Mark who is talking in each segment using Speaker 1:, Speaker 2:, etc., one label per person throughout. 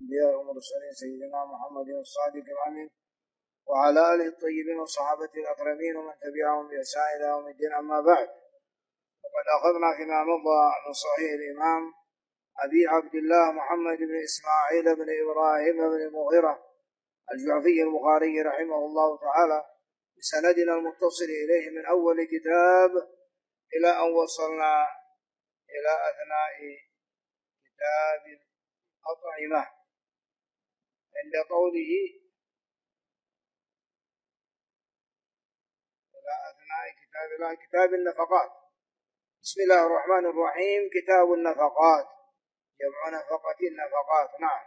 Speaker 1: الأنبياء والمرسلين سيدنا محمد الصادق الأمين وعلى آله الطيبين وصحابته الأكرمين ومن تبعهم بإحسان إلى يوم الدين. أما بعد، وقد أخذنا فيما مضى من صحيح الإمام أبي عبد الله محمد بن إسماعيل بن إبراهيم بن المغيرة الجعفي البخاري رحمه الله تعالى بسندنا المتصل إليه من أول كتاب إلى أن وصلنا إلى أثناء كتاب الأطعمة عند قوله إلى أثناء كتاب النفقات. بسم الله الرحمن الرحيم. كتاب النفقات جمع نفقة النفقات. نعم.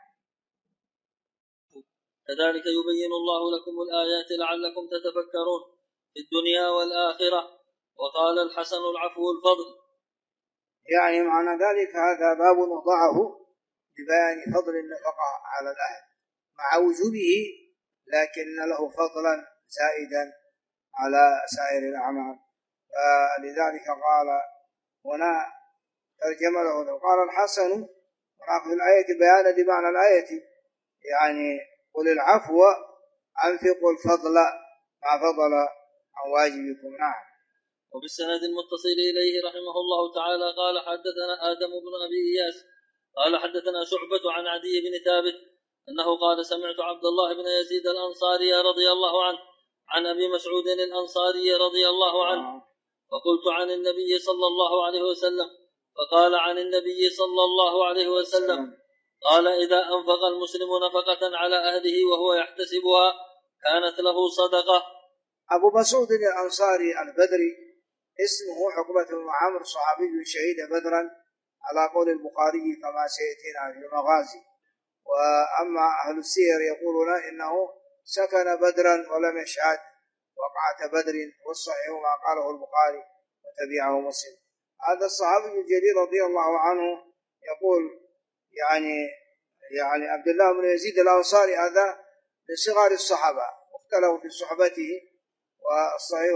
Speaker 2: كذلك يبين الله لكم الآيات لعلكم تتفكرون في الدنيا والآخرة. وقال الحسن العفو الفضل،
Speaker 1: يعني معنى ذلك هذا باب وضعه لبيان فضل النفقة على الأهل مع وجوبه، لكن له فضلا زائدا على سائر الأعمال. فلذلك قال هنا ترجم له قال الحسن في الآية بيانا لمعنى الآية، يعني قل العفو أنفقوا الفضل ما فضل عن واجبكم. نعم.
Speaker 2: وبالسند المتصل إليه رحمه الله تعالى قال حدثنا آدم بن أبي إياس قال حدثنا شعبة عن عدي بن ثابت أنه قال سمعت عبد الله بن يزيد الأنصاري رضي الله عنه عن أبي مسعود الأنصاري رضي الله عنه فقلت عن النبي صلى الله عليه وسلم، فقال عن النبي صلى الله عليه وسلم قال إذا أنفق المسلم نفقة على أهله وهو يحتسبها كانت له صدقة.
Speaker 1: أبو مسعود الأنصاري البدري اسمه عقبة بن عمرو، صحابي شهيد بدرا على قول البخاري كما سيأتينا في المغازي. وأما أهل السير يقولون إنه سكن بدرا ولم يشهد وقعة بدر، والصحيح ما قاله البخاري وتبعه مسلم. هذا الصحابي الجليل رضي الله عنه يقول يعني عبد الله بن يزيد الأنصاري هذا من صغار الصحابة واختلفوا في صحبته، والصحيح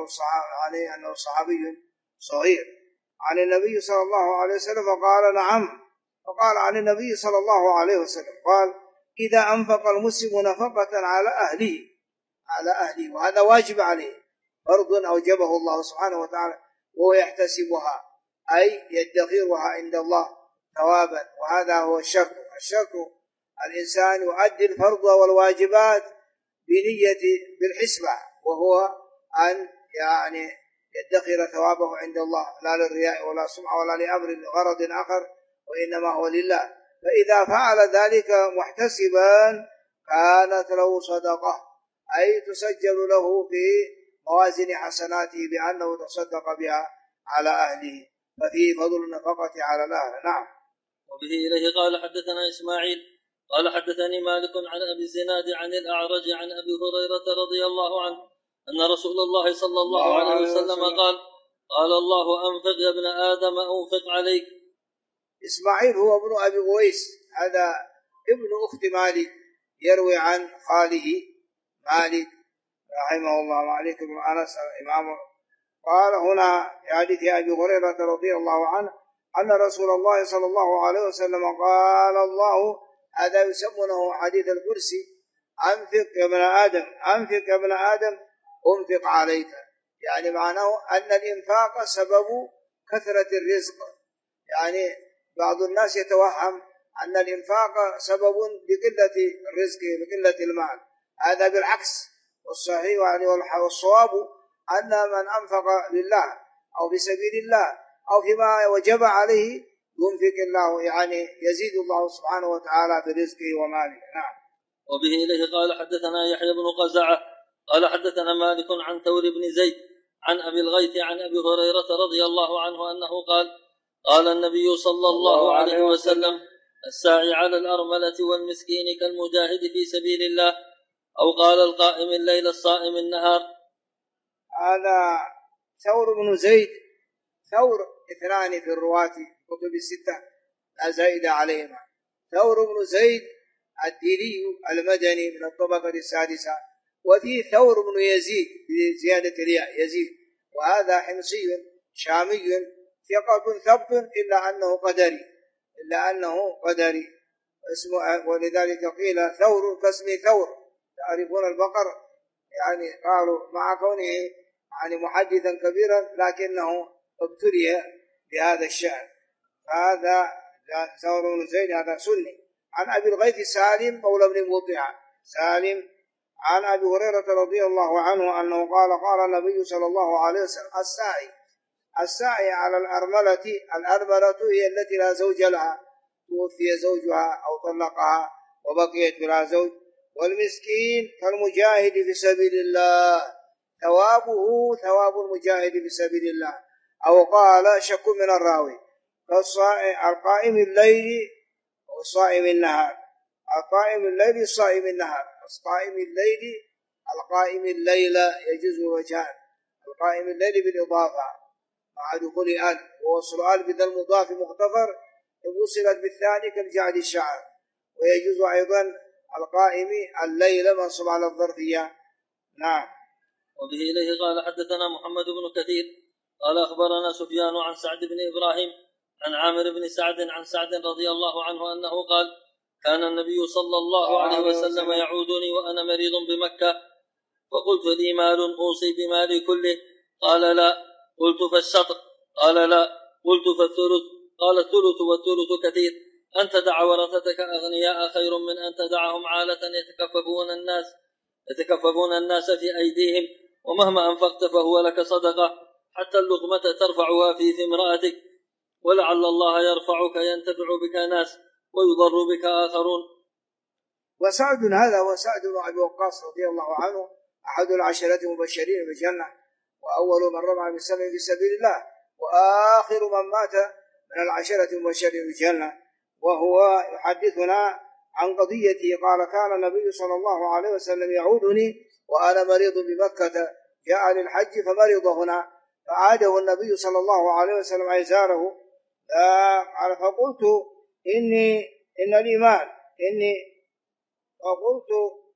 Speaker 1: أنه صحابي صغير عن النبي صلى الله عليه وسلم. فقال نعم. فقال عن النبي صلى الله عليه وسلم قال إذا أنفق المسلم نفقة على أهله وهذا واجب عليه، فرض أوجبه الله سبحانه وتعالى، وهو يحتسبها أي يدخرها عند الله ثوابا. وهذا هو الشرط الإنسان يؤدي الفرض والواجبات بالحسبة، وهو أن يدخر ثوابه عند الله لا للرياء ولا سمعة ولا لأمر غرض آخر، وإنما هو لله. فإذا فعل ذلك محتسبا كانت له صدقة، أي تسجل له في موازين حسناته بأنه تصدق بها على أهله، ففيه فضل النفقة على الأهل. نعم.
Speaker 2: وبه إليه قال حدثنا إسماعيل قال حدثني مالك عن أبي الزناد عن الأعرج عن أبي هريرة رضي الله عنه أن رسول الله صلى الله عليه وسلم قال الله أنفق يا ابن آدم أنفق عليك.
Speaker 1: إسماعيل هو ابن أبي أويس، هذا ابن أخت مالك، يروي عن خاله مالك رحمه الله، مالك بن أنس الإمام. قال هنا في حديث أبي هريرة رضي الله عنه أن رسول الله صلى الله عليه وسلم قال الله، هذا يسمونه حديث الكرسي، أنفق يا ابن آدم أنفق عليك. يعني معناه أن الإنفاق سبب كثرة الرزق. يعني بعض الناس يتوهم أن الإنفاق سبب لقلة الرزق لقلة المال، هذا بالعكس. والصحيح والصواب أن من أنفق لله أو في سبيل الله أو فيما وجب عليه ينفق الله، يعني يزيد الله سبحانه وتعالى برزقه وماله. نعم.
Speaker 2: وبه إليه قال حدثنا يحيى بن قزعة قال حدثنا مالك عن ثور بن زيد عن أبي الغيث عن أبي هريرة رضي الله عنه أنه قال النبي صلى الله عليه وسلم الساعي على الأرملة والمسكين كالمجاهد في سبيل الله، أو قال القائم الليل الصائم النهار.
Speaker 1: هذا ثور بن زيد، ثور اثنان في الرواة كتب الستة لا زائد عليهما. ثور بن زيد الديلي المدني من الطبقة السادسة، وفي ثور بن يزيد بزيادة الياء يزيد، وهذا حمصي شامي ثقة ثبت إلا أنه قدري اسمه، ولذلك قيل ثور كاسم ثور. تعرفون البقر؟ يعني قالوا مع كونه يعني محدثا كبيرا لكنه ابتلي بهذا الشأن. فهذا ثور بن زيد هذا سني. عن أبي الغيث سالم مولى بن مطيع سالم عن أبي هريرة رضي الله عنه أنه قال قال النبي صلى الله عليه وسلم الساعي على الأرملة هي التي لا زوج لها، توفي زوجها أو طلقها وبقيت بلا زوج، والمسكين كالمجاهد في سبيل الله ثوابه ثواب المجاهد في سبيل الله، أو قال شك من الراوي القائم الليل وصائم النهار، القائم الليل صائم النهار، القائم الليل القائم الليل يجوز وجهان، القائم الليل بالإضافة مع دخول أل، ووصل أل بذا المضاف مغتفر وصلت بالثاني كالجعل الشعر، ويجوز أيضا القائم الليل منصب على الظرفية. نعم.
Speaker 2: وبه إليه قال حدثنا محمد بن كثير قال أخبرنا سفيان عن سعد بن إبراهيم عن عامر بن سعد عن سعد رضي الله عنه أنه قال كان النبي صلى الله عليه وسلم يعودني وأنا مريض بمكة، فقلت لي مال أوصي بمالي كله؟ قال لا. قلت فالشطر؟ قال لا. قلت فالثلث؟ قال الثلث والثلث كثير. أن تدع ورثتك أغنياء خير من أن تدعهم عالة يتكففون الناس في أيديهم، ومهما أنفقت فهو لك صدقة، حتى اللقمة ترفعها في امرأتك، ولعل الله يرفعك ينتفع بك ناس ويضر بك آخرون.
Speaker 1: وسعد هذا هو سعد بن أبي وقاص رضي الله عنه، أحد العشرة المبشرين بالجنة، وأول من رمى بسهم في سبيل الله، وآخر من مات من العشرة المبشرين بالجنة، وهو يحدثنا عن قضيته. قال كان النبي صلى الله عليه وسلم يعودني وأنا مريض بمكة، جاء للحج فمرض هنا، فعاده النبي صلى الله عليه وسلم عزاره، قال فقلت إن لي مال، فقلت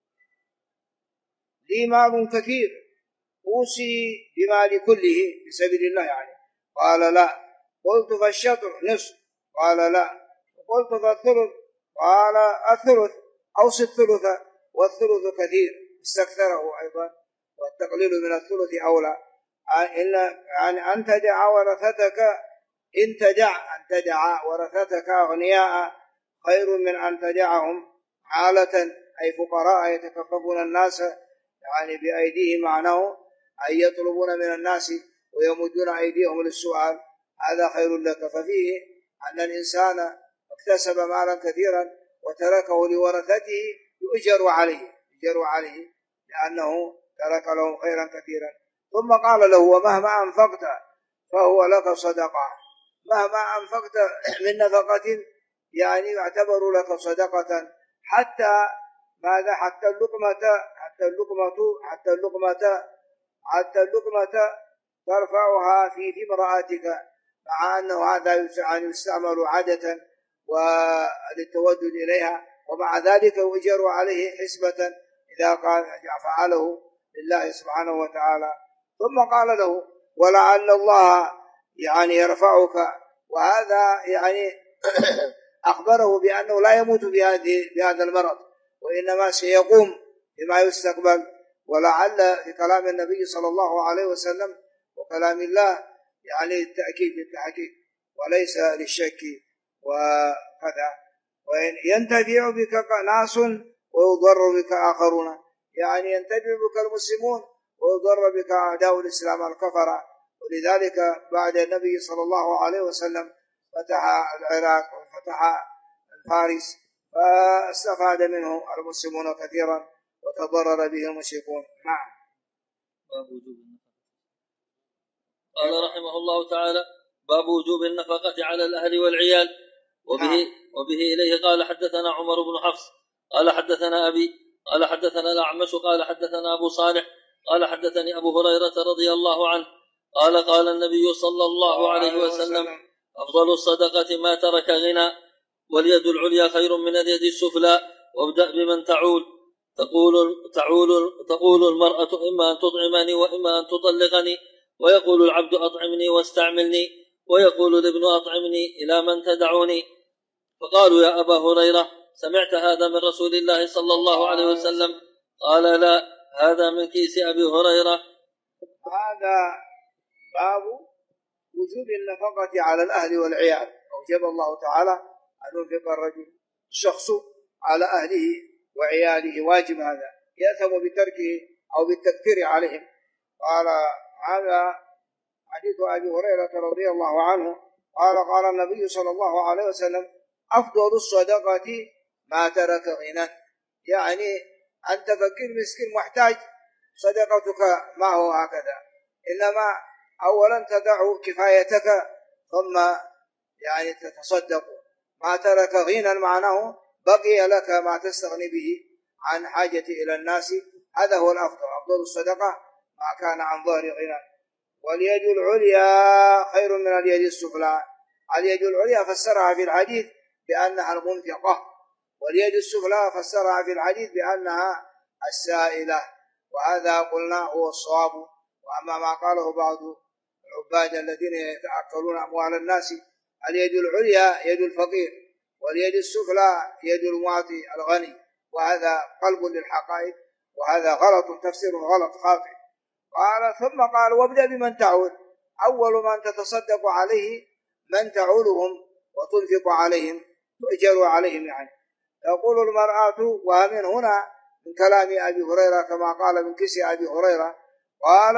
Speaker 1: لي مال كثير أوصي بمالي كله في سبيل الله يعني؟ قال لا. قلت فالشطر نصف؟ قال لا. قلت فالثلث؟ قال الثلث، أوصي الثلث والثلث كثير، استكثره أيضا، والتقليل من الثلث أولى. يعني أن تدع ورثتك أن تدع ورثتك أغنياء خير من أن تدعهم عالة أي فقراء يتكففون الناس يعني بأيديهم، معناه أن يطلبون من الناس ويمدون أيديهم للسؤال، هذا خير لك. ففيه أن الإنسان اكتسب مالا كثيرا وتركه لورثته يؤجر عليه لأنه ترك لهم خيرا كثيرا. ثم قال له ومهما أنفقت فهو لك صدقة، مهما أنفقت من نفقة يعني يعتبر لك صدقة، حتى ماذا؟ حتى اللقمة ترفعها في امرأتك، مع أنه هذا يستعمل عادة وللتودد إليها، ومع ذلك يؤجر عليه حسبة إذا فعله لله سبحانه وتعالى. ثم قال له ولعل الله يعني يرفعك، وهذا يعني أخبره بأنه لا يموت بهذا المرض، وإنما سيقوم بما يستقبل. ولعل في كلام النبي صلى الله عليه وسلم وكلام الله يعني التأكيد للتحقيق وليس للشك وكذا. وإن ينتفع بك ناس ويضر بك آخرون، يعني ينتفع بك المسلمون ويضر بك أعداء الإسلام الكفرة. ولذلك بعد النبي صلى الله عليه وسلم فتح العراق وفتح الفارس، فاستفاد منه المسلمون كثيرا وتضرر به المشركون. نعم.
Speaker 2: قال رحمه الله تعالى باب وجوب النفقة على الأهل والعيال. وبه إليه قال حدثنا عمر بن حفص قال حدثنا أبي قال حدثنا الأعمش قال حدثنا أبو صالح قال حدثني أبو هريرة رضي الله عنه قال النبي صلى الله عليه وسلم أفضل الصدقة ما ترك غنى، واليد العليا خير من اليد السفلى، وابدأ بمن تعول. تقول المرأة إما أن تطعمني وإما أن تطلقني، ويقول العبد أطعمني واستعملني، ويقول الابن أطعمني إلى من تدعوني. فقالوا يا أبا هريرة سمعت هذا من رسول الله صلى الله عليه وسلم؟ قال لا، هذا من كيس أبي هريرة.
Speaker 1: هذا باب وجوب النفقة على الأهل والعيال. أوجب الله تعالى أن ينفق الرجل الشخص على أهله وعياله، واجب هذا، يأثم بتركه أو بالتكثير عليهم. قال هذا حديث أبي هريرة رضي الله عنه قال النبي صلى الله عليه وسلم: أفضل الصدقة ما ترك غنى. يعني أنت فقير مسكين محتاج، صدقتك ما هو هكذا، إنما أولا تدع كفايتك ثم يعني تتصدق. ما ترك غنى معناه بقي لك ما تستغني به عن حاجة إلى الناس، هذا هو الأفضل. أفضل الصدقة ما كان عن ظهر غنى. واليد العليا خير من اليد السفلى. اليد العليا فسرها في الحديث بأنها المنفقة، واليد السفلى فسرها في الحديث بأنها السائلة، وهذا قلنا هو الصواب. وأما ما قاله بعض العباد الذين يتأكلون أموال الناس، اليد العليا يد الفقير، واليد السفلى يد المعطي الغني، وهذا قلب للحقائق، وهذا غلط، تفسير غلط خاطئ. قال ثم قال: وابدأ بمن تعول. أول من تتصدق عليه من تعولهم وتنفق عليهم، تؤجر عليهم. يعني تقول المرأة، ومن هنا من كلام أبي هريرة كما قال من كيس أبي هريرة، قال: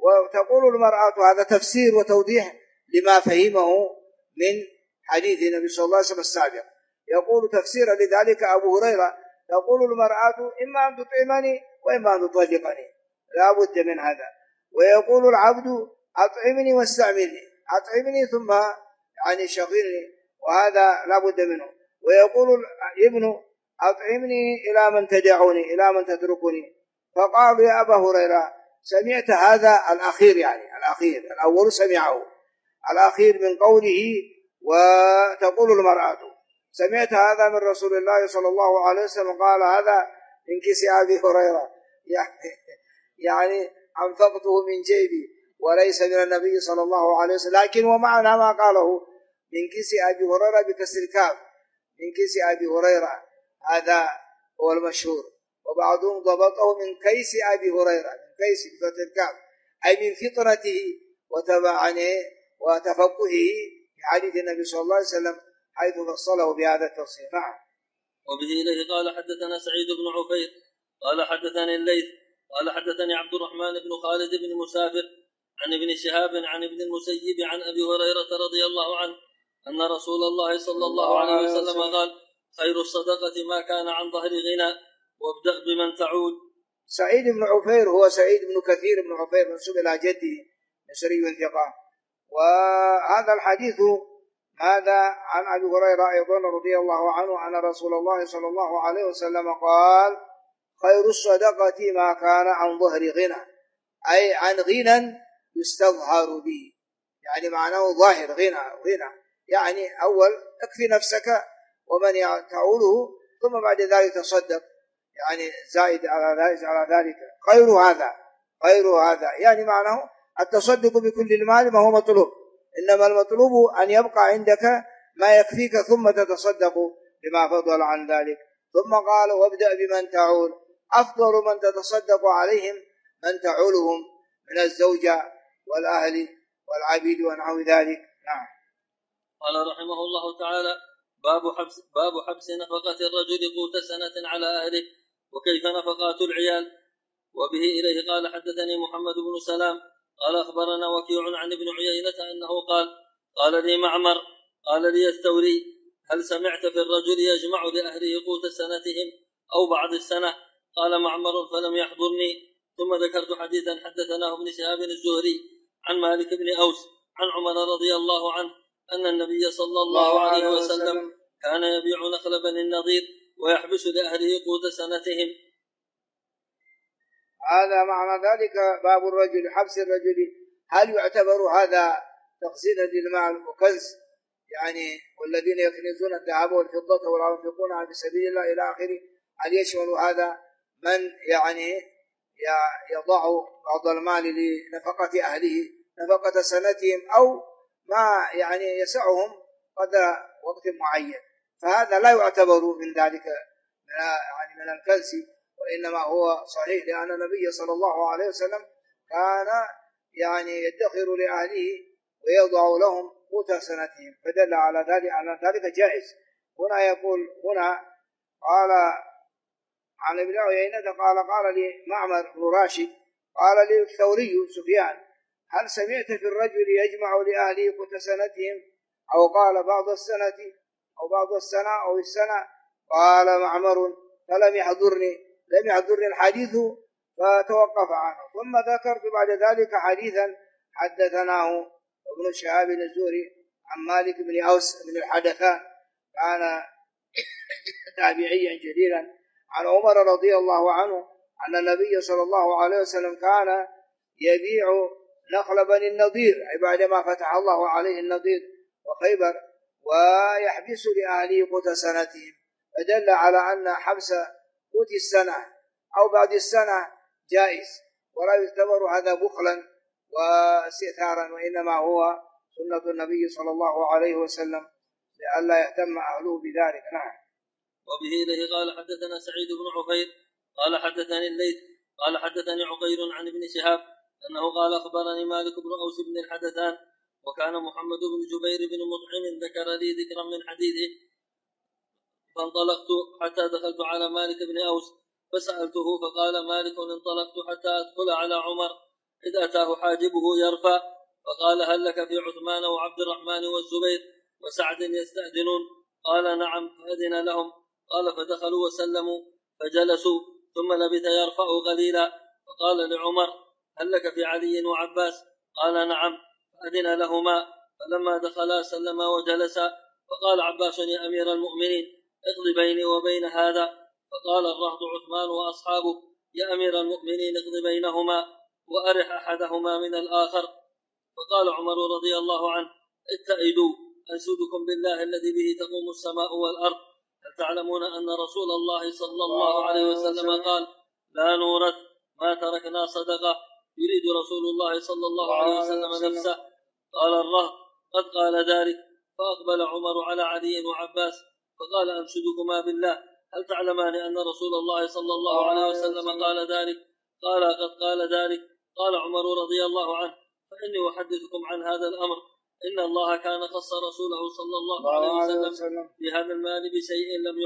Speaker 1: وتقول المرأة، هذا تفسير وتوضيح لما فهمه من حديث النبي صلى الله عليه وسلم السابق. يقول تفسيرا لذلك أبو هريرة: تقول المرأة: إما أن تطعمني وإما أن تطلقني، لا بد من هذا. ويقول العبد: أطعمني واستعملني، أطعمني ثم يعني شغلني، وهذا لا بد منه. ويقول الابن: أطعمني إلى من تدعوني، إلى من تتركني. فقالوا: يا أبا هريرة، سمعت هذا الأخير، يعني الأخير، الأول سمعه، الأخير من قوله وتقول المرأة، سمعت هذا من رسول الله صلى الله عليه وسلم قال هذا من كيس أبي هريرة، يعني أنفقته من جيبي وليس من النبي صلى الله عليه وسلم. لكن ومعنى ما قاله من كيس أبي هريرة بكسر الكاف، من كيس أبي هريرة، هذا هو المشهور. وبعضهم ضبطه من كيس أبي هريرة، من كيس بفتح الكاف، أي من فطرته وتفقهه في حديث النبي صلى الله عليه وسلم، حيث فصله بهذا التفصيل. نعم.
Speaker 2: وبه إليه قال حدثنا سعيد بن عفير قال حدثني الليث قال حدثني عبد الرحمن بن خالد بن مسافر عن ابن شهاب عن ابن المسيب عن أبي هريرة رضي الله عنه أن رسول الله صلى الله عليه وسلم قال: خير الصدقة ما كان عن ظهر غنى، وابدأ بمن تعود.
Speaker 1: سعيد بن عفير هو سعيد بن كثير بن عفير، منسوب إلى جده، مصري ثقة. وهذا الحديث هذا عن أبي هريرة أيضا رضي الله عنه أن رسول الله صلى الله عليه وسلم قال: خير الصدقة ما كان عن ظهر غنى، أي عن غنى يستظهر به، يعني معناه ظاهر غنى، يعني أول اكفي نفسك ومن تعوله، ثم بعد ذلك تصدق، يعني زائد على ذلك. خير هذا يعني معناه التصدق بكل المال ما هو مطلوب، إنما المطلوب أن يبقى عندك ما يكفيك ثم تتصدق بما فضل عن ذلك. ثم قال: وابدأ بمن تعول. أفضل من تتصدق عليهم من تعولهم من الزوجة والأهل والعبيد ونحو ذلك. نعم.
Speaker 2: قال رحمه الله تعالى: باب حبس نفقة الرجل قوت سنة على أهله، وكيف نفقات العيال. وبه إليه قال حدثني محمد بن سلام قال أخبرنا وكيع عن ابن عيينة أنه قال لي معمر قال لي الثوري: هل سمعت في الرجل يجمع لأهله قوت سنتهم أو بعض السنة؟ قال معمر: فلم يحضرني. ثم ذكرت حديثا حدثناه ابن شهاب الزهري عن مالك بن أوس عن عمر رضي الله عنه أن النبي صلى الله عليه وسلم كان يبيع نخل بني النضير ويحبس لأهله قوت سنتهم.
Speaker 1: هذا معنى ذلك باب الرجل، حبس الرجل. هل يعتبر هذا تخزين للمال وكنز، يعني والذين يكنزون الذهب والفضة ولا ينفقونها في سبيل الله إلى آخره؟ هل يشمل هذا من يعني يضع بعض المال لنفقة أهله، نفقة سنتهم، أو ما يعني يسعهم قدر وقت معين؟ فهذا لا يعتبر من ذلك من الكنس، وإنما هو صحيح، لأن النبي صلى الله عليه وسلم كان يدخر لأهله ويضع لهم قوت سنتهم، فدل على ذلك جائز. هنا يقول قال عن ابن عيينة قال لي معمر بن راشد قال لي الثوري سفيان: هل سمعت في الرجل يجمع لأهله قوت سنتهم، أو قال بعض السنة أو السنة؟ قال معمر: فلم يحضرني الحديث فتوقف عنه. ثم ذكرت بعد ذلك حديثا حدثناه ابن شهاب الزهري عن مالك بن أوس بن الحدثان، كان تابعيا جليلا، عن عمر رضي الله عنه أن النبي صلى الله عليه وسلم كان يبيع نخل بني النضير بعدما فتح الله عليه النضير وخيبر، ويحبس لأهله قوت سنتهم، فدل على أن حبس قوت السنة أو بعد السنة جائز، ولا يعتبر هذا بخلا واستئثارا، وإنما هو سنة النبي صلى الله عليه وسلم لئلا يهتم أهله بذلك. نعم.
Speaker 2: وبه إليه قال حدثنا سعيد بن عفير قال حدثني الليث قال حدثني عقيل عن ابن شهاب أنه قال أخبرني مالك بن أوس بن الحدثان، وكان محمد بن جبير بن مطعم ذكر لي ذكرا من حديثه، فانطلقت حتى دخلت على مالك بن أوس فسألته، فقال مالك: انطلقت حتى أدخل على عمر إذ أتاه حاجبه يرفع، فقال: هل لك في عثمان وعبد الرحمن والزبير وسعد يستأذنون؟ قال: نعم. فأذن لهم. قال: فدخلوا وسلموا فجلسوا، ثم لبث يرفع قليلا، فقال لعمر: هل لك في علي وعباس؟ قال: نعم. فأذن لهما، فلما دخلا سلما وجلسا، فقال عباس: يا أمير المؤمنين، اقض بيني وبين هذا. فقال الرهط عثمان وأصحابه: يا أمير المؤمنين، اقض بينهما وأرح أحدهما من الآخر. فقال عمر رضي الله عنه: اتئدوا، أنشدكم بالله الذي به تقوم السماء والأرض، هل تعلمون أن رسول الله صلى الله عليه وسلم قال: لا نورث ما تركنا صدقة، يريد رسول الله صلى الله عليه وسلم نفسه. قال الرهط: قد قال ذلك. فأقبل عمر على علي وعباس فقال: أنشدكما بالله، هل تعلمان أن رسول الله صلى الله عليه وسلم قال ذلك؟ قال: قد قال ذلك. قال عمر رضي الله عنه: فإني أحدثكم عن هذا الأمر، إن الله كان خص رسوله صلى الله عليه وسلم بهذا المال بشيء لم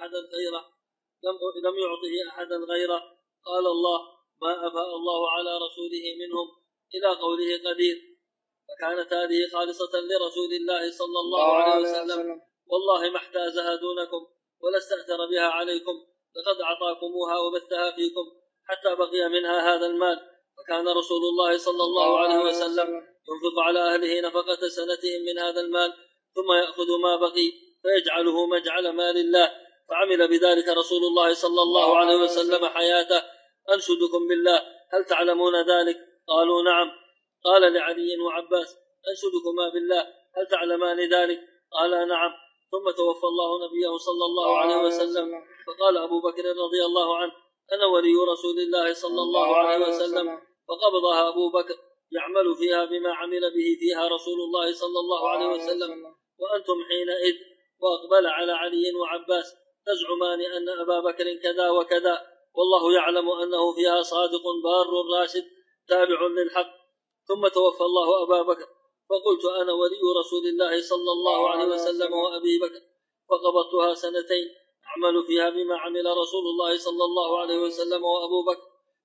Speaker 2: يعطه أحدا غيره. قال الله: ما أفاء الله على رسوله منهم، إلى قوله قدير. فكانت هذه خالصة لرسول الله صلى الله عليه وسلم، والله ما احتازها دونكم ولا استأثر بها عليكم، لقد أعطاكموها وبثها فيكم حتى بقي منها هذا المال. فكان رسول الله صلى الله عليه وسلم ينفق على أهله نفقة سنتهم من هذا المال، ثم يأخذ ما بقي فيجعله مجعل مال الله، فعمل بذلك رسول الله صلى الله عليه وسلم حياته. أنشدكم بالله، هل تعلمون ذلك؟ قالوا: نعم. قال لعلي وعباس: أنشدكما بالله، هل تعلمان ذلك؟ قال: نعم. ثم توفى الله نبيه صلى الله عليه وسلم، فقال أبو بكر رضي الله عنه: أنا ولي رسول الله صلى الله عليه وسلم. فقبضها أبو بكر يعمل فيها بما عمل به فيها رسول الله صلى الله عليه وسلم، وأنتم حينئذ. وأقبل على علي وعباس: تزعمان أن أبا بكر كذا وكذا، والله يعلم أنه فيها صادق بار راشد تابع للحق. ثم توفى الله أبا بكر، فقلت: أنا ولي رسول الله صلى الله عليه وسلم وأبي بكر، فقبضتها سنتين أعمل فيها بما عمل رسول الله صلى الله عليه وسلم وأبو بكر،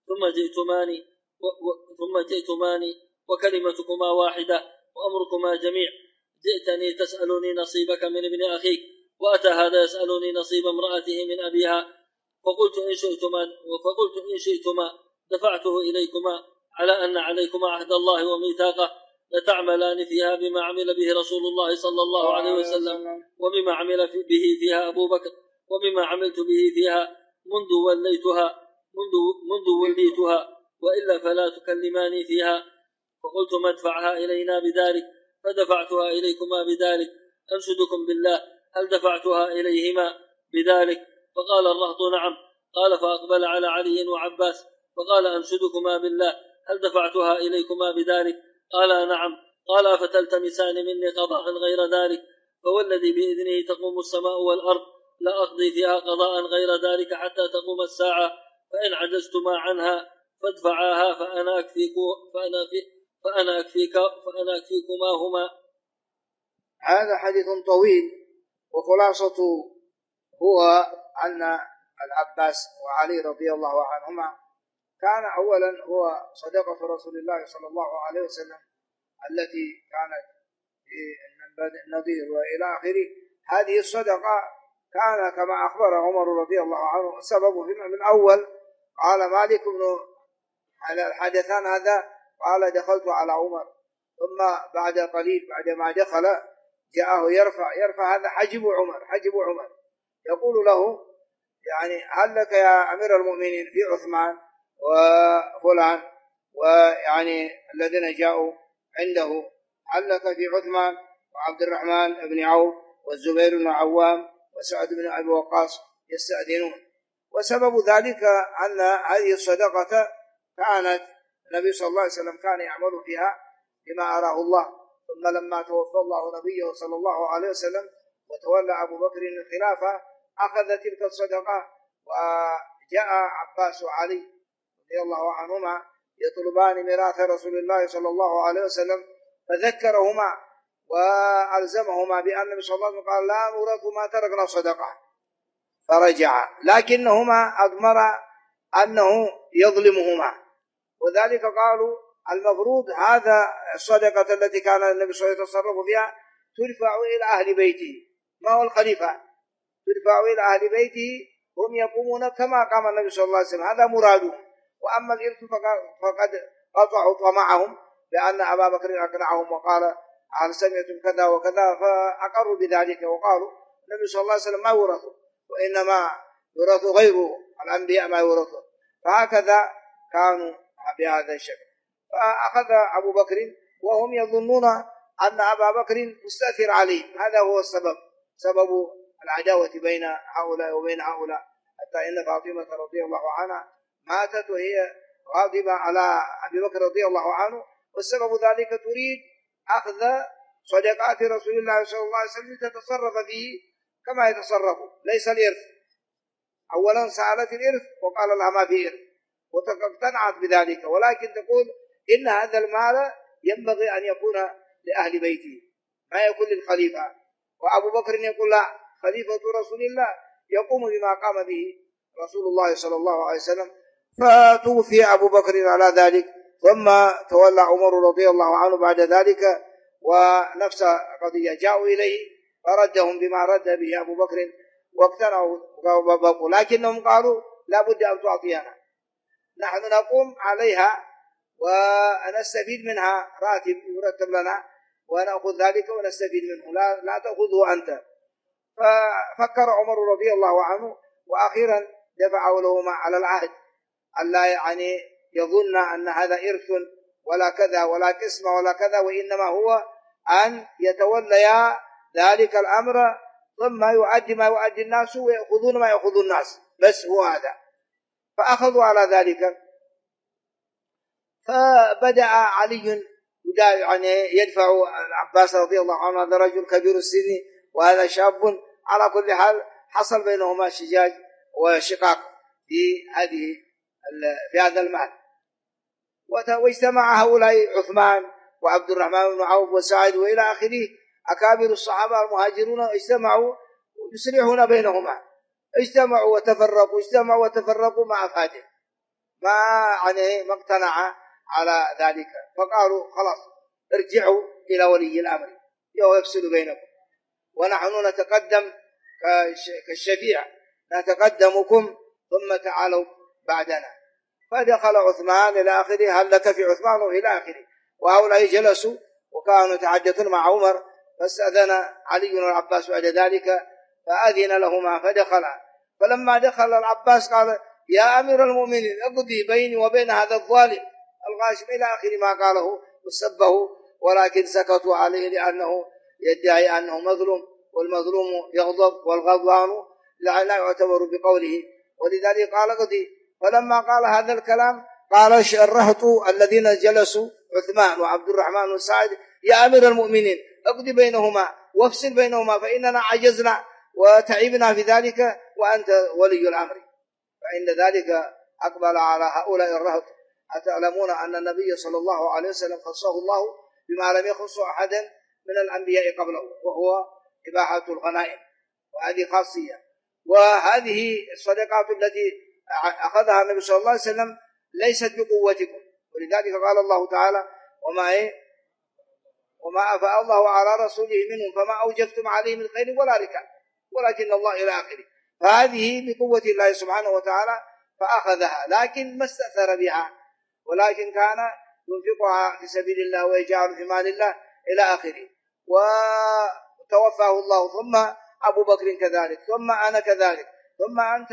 Speaker 2: ثم جئتماني وكلمتكما واحدة وأمركما جميع. جئتني تسألني نصيبك من ابن أخيك، وأتى هذا يسألني نصيب امرأته من أبيها. فقلت إن شئتما دفعته إليكما على أن عليكما عهد الله وميثاقه، لتعملان فيها بما عمل به رسول الله صلى الله عليه وسلم، وبما عمل به فيها أبو بكر، وبما عملت به فيها منذ وليتها، وإلا فلا تكلماني فيها. فقلت: ما ادفعها إلينا بذلك، فدفعتها إليكما بذلك. أنشدكم بالله، هل دفعتها إليهما بذلك؟ فقال الرهط: نعم. قال: فأقبل على علي وعباس فقال: أنشدكما بالله، هل دفعتها إليكما بذلك؟ قال: نعم. قال: فتلتمسان مني قضاء غير ذلك؟ فوالذي بإذنه تقوم السماء والأرض لا أقضي فيها قضاء غير ذلك حتى تقوم الساعة، فإن عجزتما عنها فادفعاها فأنا أكفيكما هما.
Speaker 1: هذا حديث طويل، وخلاصته هو أن العباس وعلي رضي الله عنهما كان أولا هو صديقة رسول الله صلى الله عليه وسلم التي كانت من النضير وإلى آخره. هذه الصدقة كان كما أخبر عمر رضي الله عنه سببه من أول. قال مالك بن الحدثان هذا قال دخلت على عمر، ثم بعد قليل بعد ما دخل جاءه يرفع هذا حجب عمر يقول له يعني هل لك يا أمير المؤمنين في عثمان وفلان ويعني الذين جاءوا عنده، هل لك في عثمان وعبد الرحمن بن عوف والزبير بن عوام وسعد بن أبي وقاص يستأذنون. وسبب ذلك أن هذه الصدقة كانت النبي صلى الله عليه وسلم كان يعمل فيها بما أراه الله، ثم لما توفى الله نبيه صلى الله عليه وسلم وتولى أبو بكر الخلافة أخذ تلك الصدقة، وجاء عباس وعلي رضي الله عنهما يطلبان ميراث رسول الله صلى الله عليه وسلم، فذكرهما وألزمهما بأن النبي صلى الله عليه وسلم قال لا نورث ما تركنا صدقة، فرجع، لكنهما أضمر أنه يظلمهما، وذلك قالوا المفروض هذا الصدقة التي كان النبي صلى الله عليه وسلم يتصرف فيها تدفع إلى أهل بيته، ما هو الخليفة، تدفع إلى أهل بيته هم يقومون كما قام النبي صلى الله عليه وسلم، هذا مرادهم. وأما الإرث فقد قطعوا طمعهم لأن أبا بكر أقنعهم وقال هل سمعتم كذا وكذا، فأقروا بذلك وقالوا النبي صلى الله عليه وسلم ما يورثوا، وإنما يورث غيره الأنبياء ما يورثوا، فهكذا كانوا بهذا الشكل. فأخذ أبو بكر وهم يظنون أن أبا بكر مستأثر عليهم، هذا هو سبب العداوة بين هؤلاء وبين هؤلاء، حتى إن فاطمة رضي الله عنها ماتت وهي غاضبة على أبي بكر رضي الله عنه، والسبب ذلك تريد أخذ صدقات رسول الله صلى الله عليه وسلم تتصرف فيه كما يتصرف، ليس الإرث. أولا سألت الإرث وقال لها ما في إرث وتقتنعت بذلك، ولكن تقول إن هذا المال ينبغي أن يكون لأهل بيته ما يكون للخليفة، وأبو بكر يقول لا، خليفة رسول الله يقوم بما قام به رسول الله صلى الله عليه وسلم. فتوفي أبو بكر على ذلك، ثم تولى عمر رضي الله عنه بعد ذلك، ونفس قضية جاءوا إليه فردهم بما رد به أبو بكر واقتنعوا، لكنهم قالوا لا بد أن تعطينا، نحن نقوم عليها ونستفيد منها، راتب يرتب لنا ونأخذ ذلك ونستفيد منه، لا تأخذه أنت. ففكر عمر رضي الله عنه، وأخيرا دفعوا لهما على العهد ألا يعني يظن أن هذا إرث ولا كذا ولا قسم ولا كذا، وإنما هو أن يتوليا ذلك الأمر ثم يؤدي ما يؤدي الناس ويأخذون ما يأخذ الناس، بس هو هذا. فأخذوا على ذلك، فبدأ علي يعني يدفع العباس رضي الله عنه، هذا رجل كبير السن وهذا شاب، على كل حال حصل بينهما شجاج وشقاق في هذا المال. واجتمع هؤلاء عثمان وعبد الرحمن بن عوف وسعد وإلى آخره أكابر الصحابة المهاجرون، اجتمعوا يصلحون بينهما، اجتمعوا وتفرقوا مع فاتح ما اقتنع على ذلك، فقالوا خلاص ارجعوا إلى ولي الأمر يفصل بينكم، ونحن نتقدم كالشفيع نتقدمكم ثم تعالوا بعدنا. فدخل عثمان إلى آخره، هل لك في عثمان إلى آخره، وهؤلاء جلسوا وكانوا يتحدثون مع عمر، فاستأذن علي والعباس بعد ذلك فأذن لهما فدخلا. فلما دخل العباس قال يا أمير المؤمنين اقضي بيني وبين هذا الظالم الغاشم إلى آخر ما قاله وسبه، ولكن سكتوا عليه لأنه يدعي أنه مظلوم، والمظلوم يغضب والغضبان لا يعتبر بقوله، ولذلك قال اقضي. فلما قال هذا الكلام قال الرهط الذين جلسوا عثمان وعبد الرحمن وسعد يا أمير المؤمنين اقضي بينهما، وافصل بينهما فإننا عجزنا وتعبنا في ذلك وأنت ولي الأمر. فإن ذلك أقبل على هؤلاء الرهط. أتعلمون أن النبي صلى الله عليه وسلم خصه الله بما لم يخص أحدا من الأنبياء قبله، وهو إباحة الغنائم، وهذه خاصية. وهذه الصدقات التي أخذها النبي صلى الله عليه وسلم ليست بقوتكم، ولذلك قال الله تعالى وما أفاء الله على رسوله منهم فما أوجفتم عليه من خير ولا ركاب ولكن الله إلى آخره. فهذه بقوة الله سبحانه وتعالى فأخذها، لكن ما استأثر بها، ولكن كان ينفقها في سبيل الله ويجعل في مال الله إلى آخره. وتوفاه الله، ثم أبو بكر كذلك، ثم أنا كذلك، ثم أنت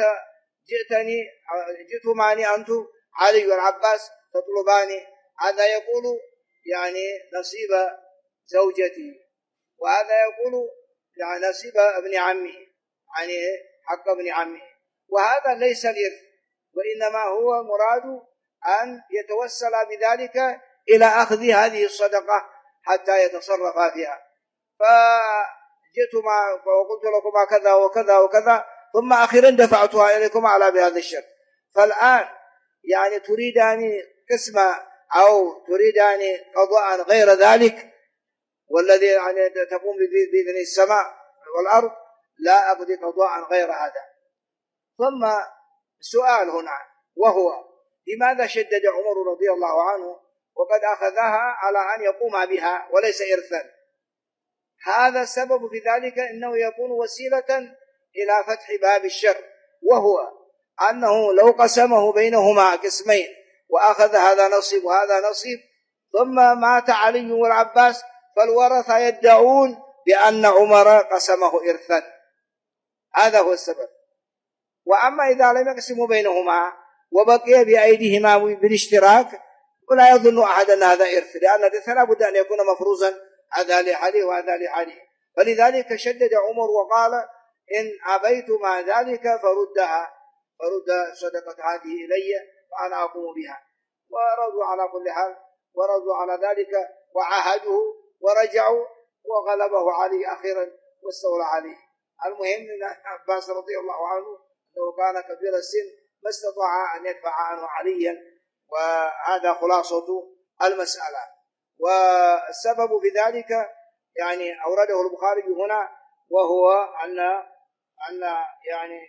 Speaker 1: جئت معي أنت علي والعباس تطلباني. هذا يقول يعني نصيب زوجتي، وهذا يقول يعني نصيب ابن عمه، يعني حق ابن عمه. وهذا ليس الإرث، وإنما هو مراد أن يتوسل بذلك إلى أخذ هذه الصدقة حتى يتصرف فيها. فجئت وقلت لكم كذا وكذا وكذا، ثم أخيرا دفعتها إليكم على بهذا الشرط. فالآن يعني تريداني قسمة أو تريداني قضاء غير ذلك، والذي يعني تقوم بإذن السماء والأرض، لا أقضي قضاء غير هذا. ثم سؤال هنا، وهو لماذا شدد عمر رضي الله عنه وقد أخذها على أن يقوم بها وليس إرثا؟ هذا السبب في ذلك إنه يكون وسيلة إلى فتح باب الشر، وهو أنه لو قسمه بينهما قسمين وأخذ هذا نصيب وهذا نصيب، ثم مات علي والعباس، فالورثة يدعون بأن عمر قسمه إرثا. هذا هو السبب. وأما إذا لم يقسموا بينهما وبقي بأيديهما بالاشتراك، ولا يظن أحد أن هذا إرث، لأن الإرث لا بد أن يكون مفروضا، هذا لحاله وهذا لحاله. فلذلك شدد عمر وقال إن أبيتما ذلك فرد صدقة هذه إلي فأنا أقوم بها. ورضوا على كل حال، ورضوا على ذلك وعاهدوا ورجعوا، وغلبه علي أخيرا واستولى عليه. المهم أن عباس رضي الله عنه لو كان كبير السن ما استطاع أن يدفع عنه عليا، وهذا خلاصة المسألة. والسبب في ذلك يعني أورده البخاري هنا، وهو أن يعني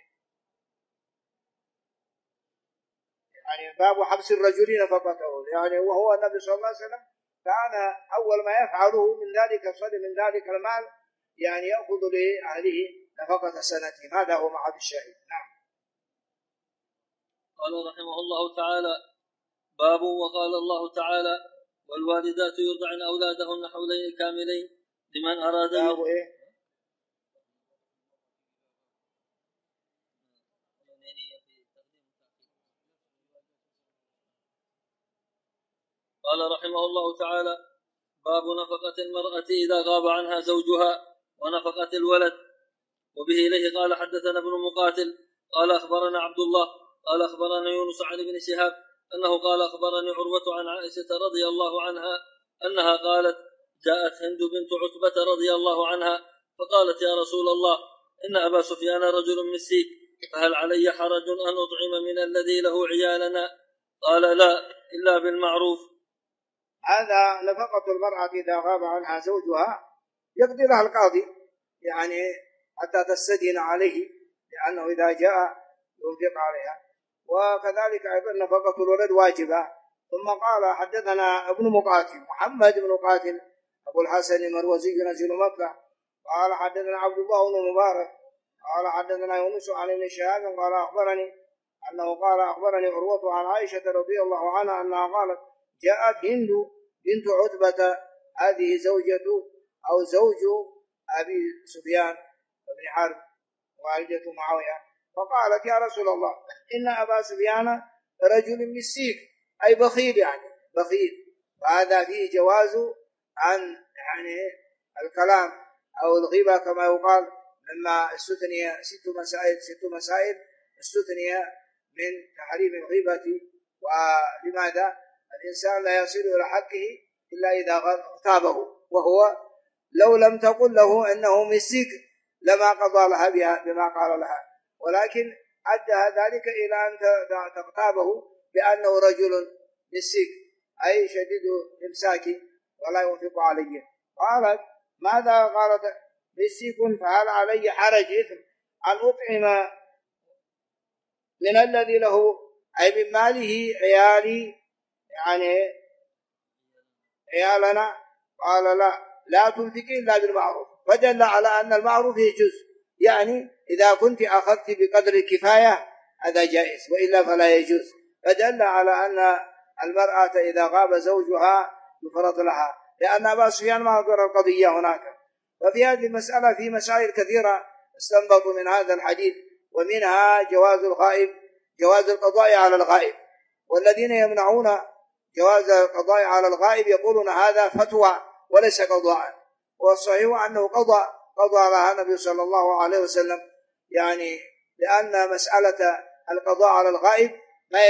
Speaker 1: باب حبس الرجل نفقته، يعني وهو النبي صلى الله عليه وسلم كان أول ما يفعله من ذلك صد من ذلك المال يعني يأخذ لأهله نفقة سنتهم. هذا هو معاد الشاهد. نعم.
Speaker 2: قال رحمه الله تعالى: باب وقال الله تعالى: والوالدات يرضعن أولادهن حولين كاملين لمن أراد.
Speaker 1: باب إيه؟
Speaker 2: قال رحمه الله تعالى: باب نفقة المرأة إذا غاب عنها زوجها ونفقة الولد. وبه إليه قال حدثنا ابن مقاتل قال أخبرنا عبد الله قال أخبرنا يونس عن ابن شهاب أنه قال أخبرني عروة عن عائشة رضي الله عنها أنها قالت: جاءت هند بنت عتبة رضي الله عنها فقالت: يا رسول الله، إن أبا سفيان رجل مسيك، فهل علي حرج أن أطعم من الذي له عيالنا؟ قال: لا، إلا بالمعروف.
Speaker 1: هذا نفقة المرأة إذا غاب عنها زوجها يقضي لها القاضي، يعني حتى تستدين عليه، لأنه إذا جاء ينفق عليها. وكذلك أيضا نفقة الولد واجبة. ثم قال حدثنا ابن مقاتل محمد بن مقاتل أبو الحسن المروزي نزيل مكة قال حدثنا عبد الله بن مبارك قال حدثنا يونس عن ابن شهاب قال أخبرني أنه قال أخبرني عروة عن عائشة رضي الله عنها أنها قالت: جاءت هند بنت عتبة، هذه زوجة أو زوج أبي سفيان بن حرب والدة معاوية، فقالت: يا رسول الله، إن أبا سفيان رجل مسيك، أي بخيل، يعني بخيل. وهذا فيه جواز عن يعني الكلام أو الغيبة كما يقال، لما استثني ست مسائل استثني من تحريم الغيبة. ولماذا؟ الإنسان لا يصل إلى حقه إلا إذا اغتابه، وهو لو لم تقل له أنه مسك لما قضى لها بما قال لها، ولكن أدى ذلك إلى أن تغتابه بأنه رجل مسك أي شديد إمساك ولا ينفق عليه. قالت ماذا؟ قالت مسك فهل علي حرج إثم أن أطعم من الذي له أي من ماله عيالي يعني عيالنا؟ قال لا تنفق إلا بالمعروف، فدل على أن المعروف يجوز، يعني إذا كنت أخذت بقدر الكفاية هذا جائز وإلا فلا يجوز. فدل على أن المرأة إذا غاب زوجها يفرض لها، لأن أبا سفيان ما ذكر القضية هناك. وفي هذه المسألة في مسائل كثيرة استنبطوا من هذا الحديث، ومنها جواز القضاء على الغائب، والذين يمنعون جواز القضاء على الغائب يقولون هذا فتوى وليس قضاء، والصحيح أنه قضى على النبي صلى الله عليه وسلم، يعني لأن مسألة القضاء على الغائب ما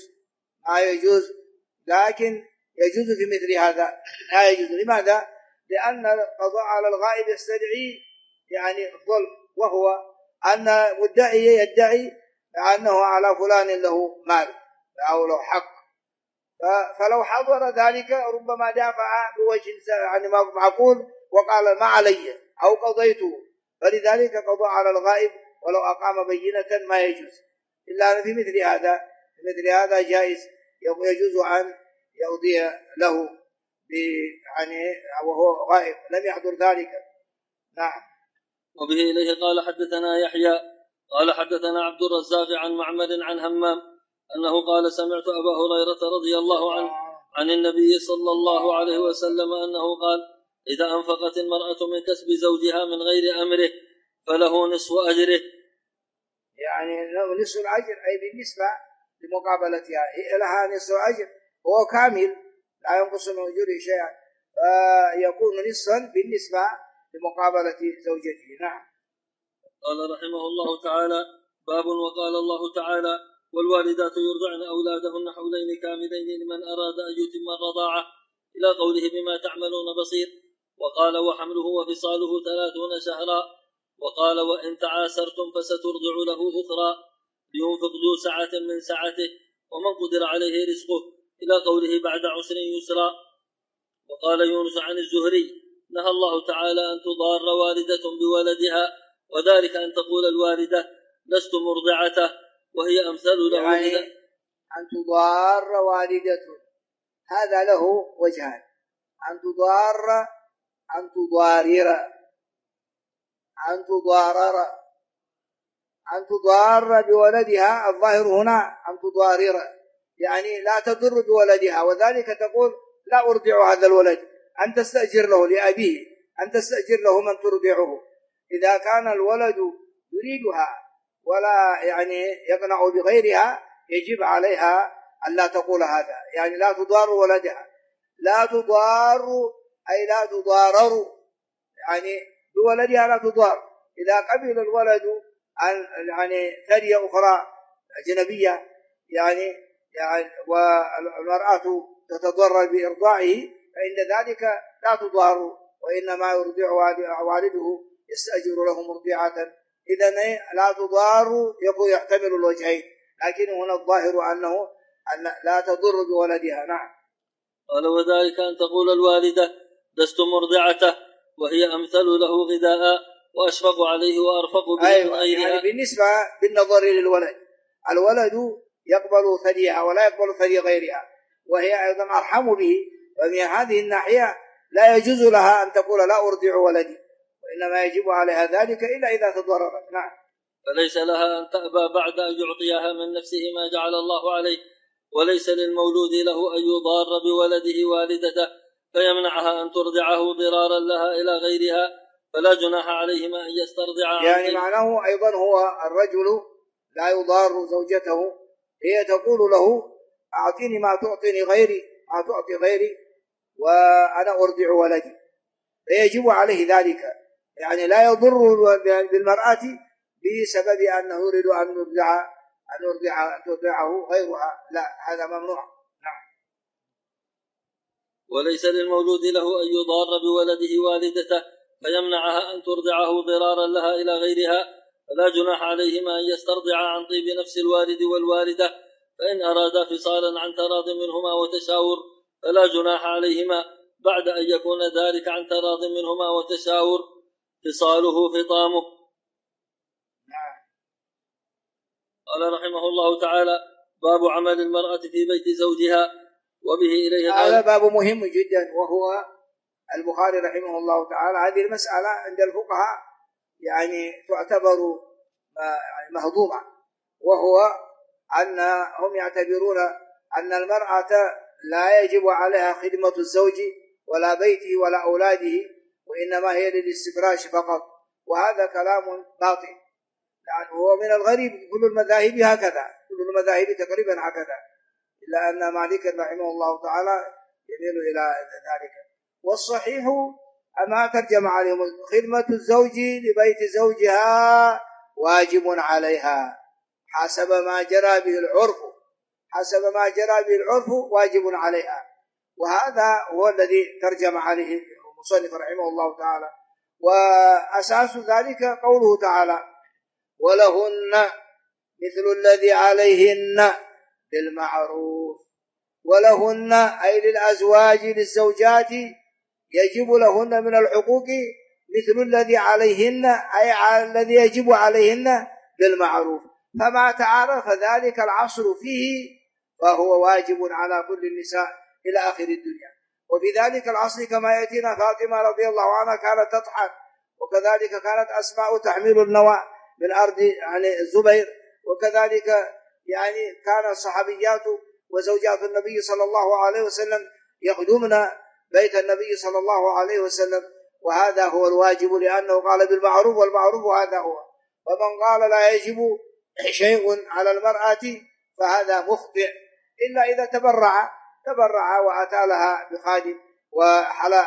Speaker 1: يجوز، لكن يجوز في مثل هذا لا يجوز. لماذا؟ لأن القضاء على الغائب يستدعي يعني الظلم، وهو أن مدعي يدعي أنه على فلان له مال أو له حق، فلو حضر ذلك ربما دافع بوجه يعني معقول وقال ما علي أو قضيته، فلذلك قضاء على الغائب ولو أقام بينة ما يجوز، إلا أن في مثل هذا جائز يجوز أن يقضي له يعني وهو غائب لم يحضر ذلك. نعم.
Speaker 2: وبه إليه قال حدثنا يحيى قال حدثنا عبد الرزاق عن معمر عن همام أنه قال سمعت أبا هريرة رضي الله عنه عن النبي صلى الله عليه وسلم أنه قال إذا أنفقت المرأة من كسب زوجها من غير أمره فله نصف أجره،
Speaker 1: يعني نصف الأجر أي بالنسبة لمقابلتها هي لها نصف الأجر، هو كامل لا ينقص من أجره شيئا، فيكون نصفا بالنسبة لمقابلة زوجته. نعم.
Speaker 2: قال رحمه الله تعالى باب وقال الله تعالى والوالدات يرضعن أولادهن حولين كاملين لمن أراد أن يتم الرضاعة إلى قوله بما تعملون بصير، وقال وحمله وفصاله 30 شهرا، وقال وإن تعاسرتم فسترضع له أخرى لينفق ذو سعة من سعته ومن قدر عليه رزقه إلى قوله بعد عسر يسرا. وقال يونس عن الزهري نهى الله تعالى أن تضار والدة بولدها، وذلك أن تقول الوالدة لست مرضعته وهي أمثل له،
Speaker 1: يعني أن تضار والدة هذا له وجهان، أن تضار بولدها، الظاهر هنا أن تضارر يعني لا تضر بولدها، وذلك تقول لا أرضع هذا الولد، أن تستأجر له لأبيه، أن تستأجر له من ترضعه. إذا كان الولد يريدها ولا يعني يقنع بغيرها يجب عليها أن لا تقول هذا، يعني لا تضار ولدها، لا تضار أي لا تضارر، يعني بولدها لا تضار. إذا قبل الولد عن يعني ثدي أخرى أجنبية يعني والمرأة تتضرر بإرضاعه فإن ذلك لا تضار، وإنما يرضع والده يستأجر له مرضعة، إذن لا تضار يكون يحتمل الوجهين، لكن هنا الظاهر أنه لا تضر بولدها. نعم.
Speaker 2: قال وذلك أن تقول الوالدة لست مرضعته وهي أمثل له غذاء وأشفق عليه وأرفق به من غيرها.
Speaker 1: يعني بالنسبة بالنظر للولد، الولد يقبل ثديها ولا يقبل ثدي غيرها، وهي أيضا أرحم به، ومن هذه الناحية لا يجوز لها أن تقول لا أرضع ولدي، وإنما يجب عليها ذلك إلا إذا تضررت. نعم.
Speaker 2: فليس لها أن تأبى بعد أن يعطيها من نفسه ما جعل الله عليه، وليس للمولود له أن يضار بولده والدته فيمنعها أن ترضعه ضرارا لها إلى غيرها، فلا جناح عليهما أن يسترضعا.
Speaker 1: يعني معناه أيضا هو الرجل لا يضار زوجته، هي تقول له أعطيني ما تعطيني غيري، ما تعطي غيري وأنا أرضع ولدي، فيجب عليه ذلك، يعني لا يضر بالمرأة بسبب أنه يريد أن ترضعه غيرها، لا هذا ممنوع. نعم.
Speaker 2: وليس للمولود له أن يضار بولده والدته فيمنعها أن ترضعه ضرارا لها إلى غيرها، فلا جناح عليهما أن يسترضعا عن طيب نفس الوالد والوالدة، فإن أرادا فصالا عن تراض منهما وتشاور فلا جناح عليهما بعد أن يكون ذلك عن تراض منهما وتشاور، فصاله فطامه. قال رحمه الله تعالى: باب عمل المرأة في بيت زوجها. وبه إليه
Speaker 1: هذا باب مهم جدا، وهو البخاري رحمه الله تعالى هذه المسألة عند الفقهاء يعني تعتبر مهضومة، وهو أنهم يعتبرون أن المرأة لا يجب عليها خدمة الزوج ولا بيته ولا أولاده، وإنما هي للاستفراش فقط، وهذا كلام باطل. يعني هو من الغريب كل المذاهب هكذا، كل المذاهب تقريبا هكذا، إلا أن مالك رحمه الله تعالى يميل إلى ذلك. والصحيح أما ترجم عليهم خدمة الزوج لبيت زوجها واجب عليها حسب ما جرى به العرف، حسب ما جرى به العرف واجب عليها، وهذا هو الذي ترجم عليه المصنف رحمه الله تعالى. وأساس ذلك قوله تعالى: ولهن مثل الذي عليهن بالمعروف. ولهن أي للأزواج للزوجات يجب لهن من الحقوق مثل الذي عليهن، أي الذي يجب عليهن بالمعروف، فما تعارف ذلك العصر فيه فهو واجب على كل النساء إلى آخر الدنيا. وفي ذلك العصر كما يأتينا فاطمة رضي الله عنها كانت تطحن، وكذلك كانت أسماء تحمل النوى من أرض يعني الزبير، وكذلك يعني كان الصحابيات وزوجات النبي صلى الله عليه وسلم يخدمن بيت النبي صلى الله عليه وسلم، وهذا هو الواجب لأنه قال بالمعروف، والمعروف هذا هو. ومن قال لا يجب شيء على المرأة فهذا مخطئ، إلا إذا تبرع وأتى لها بخادم وحلا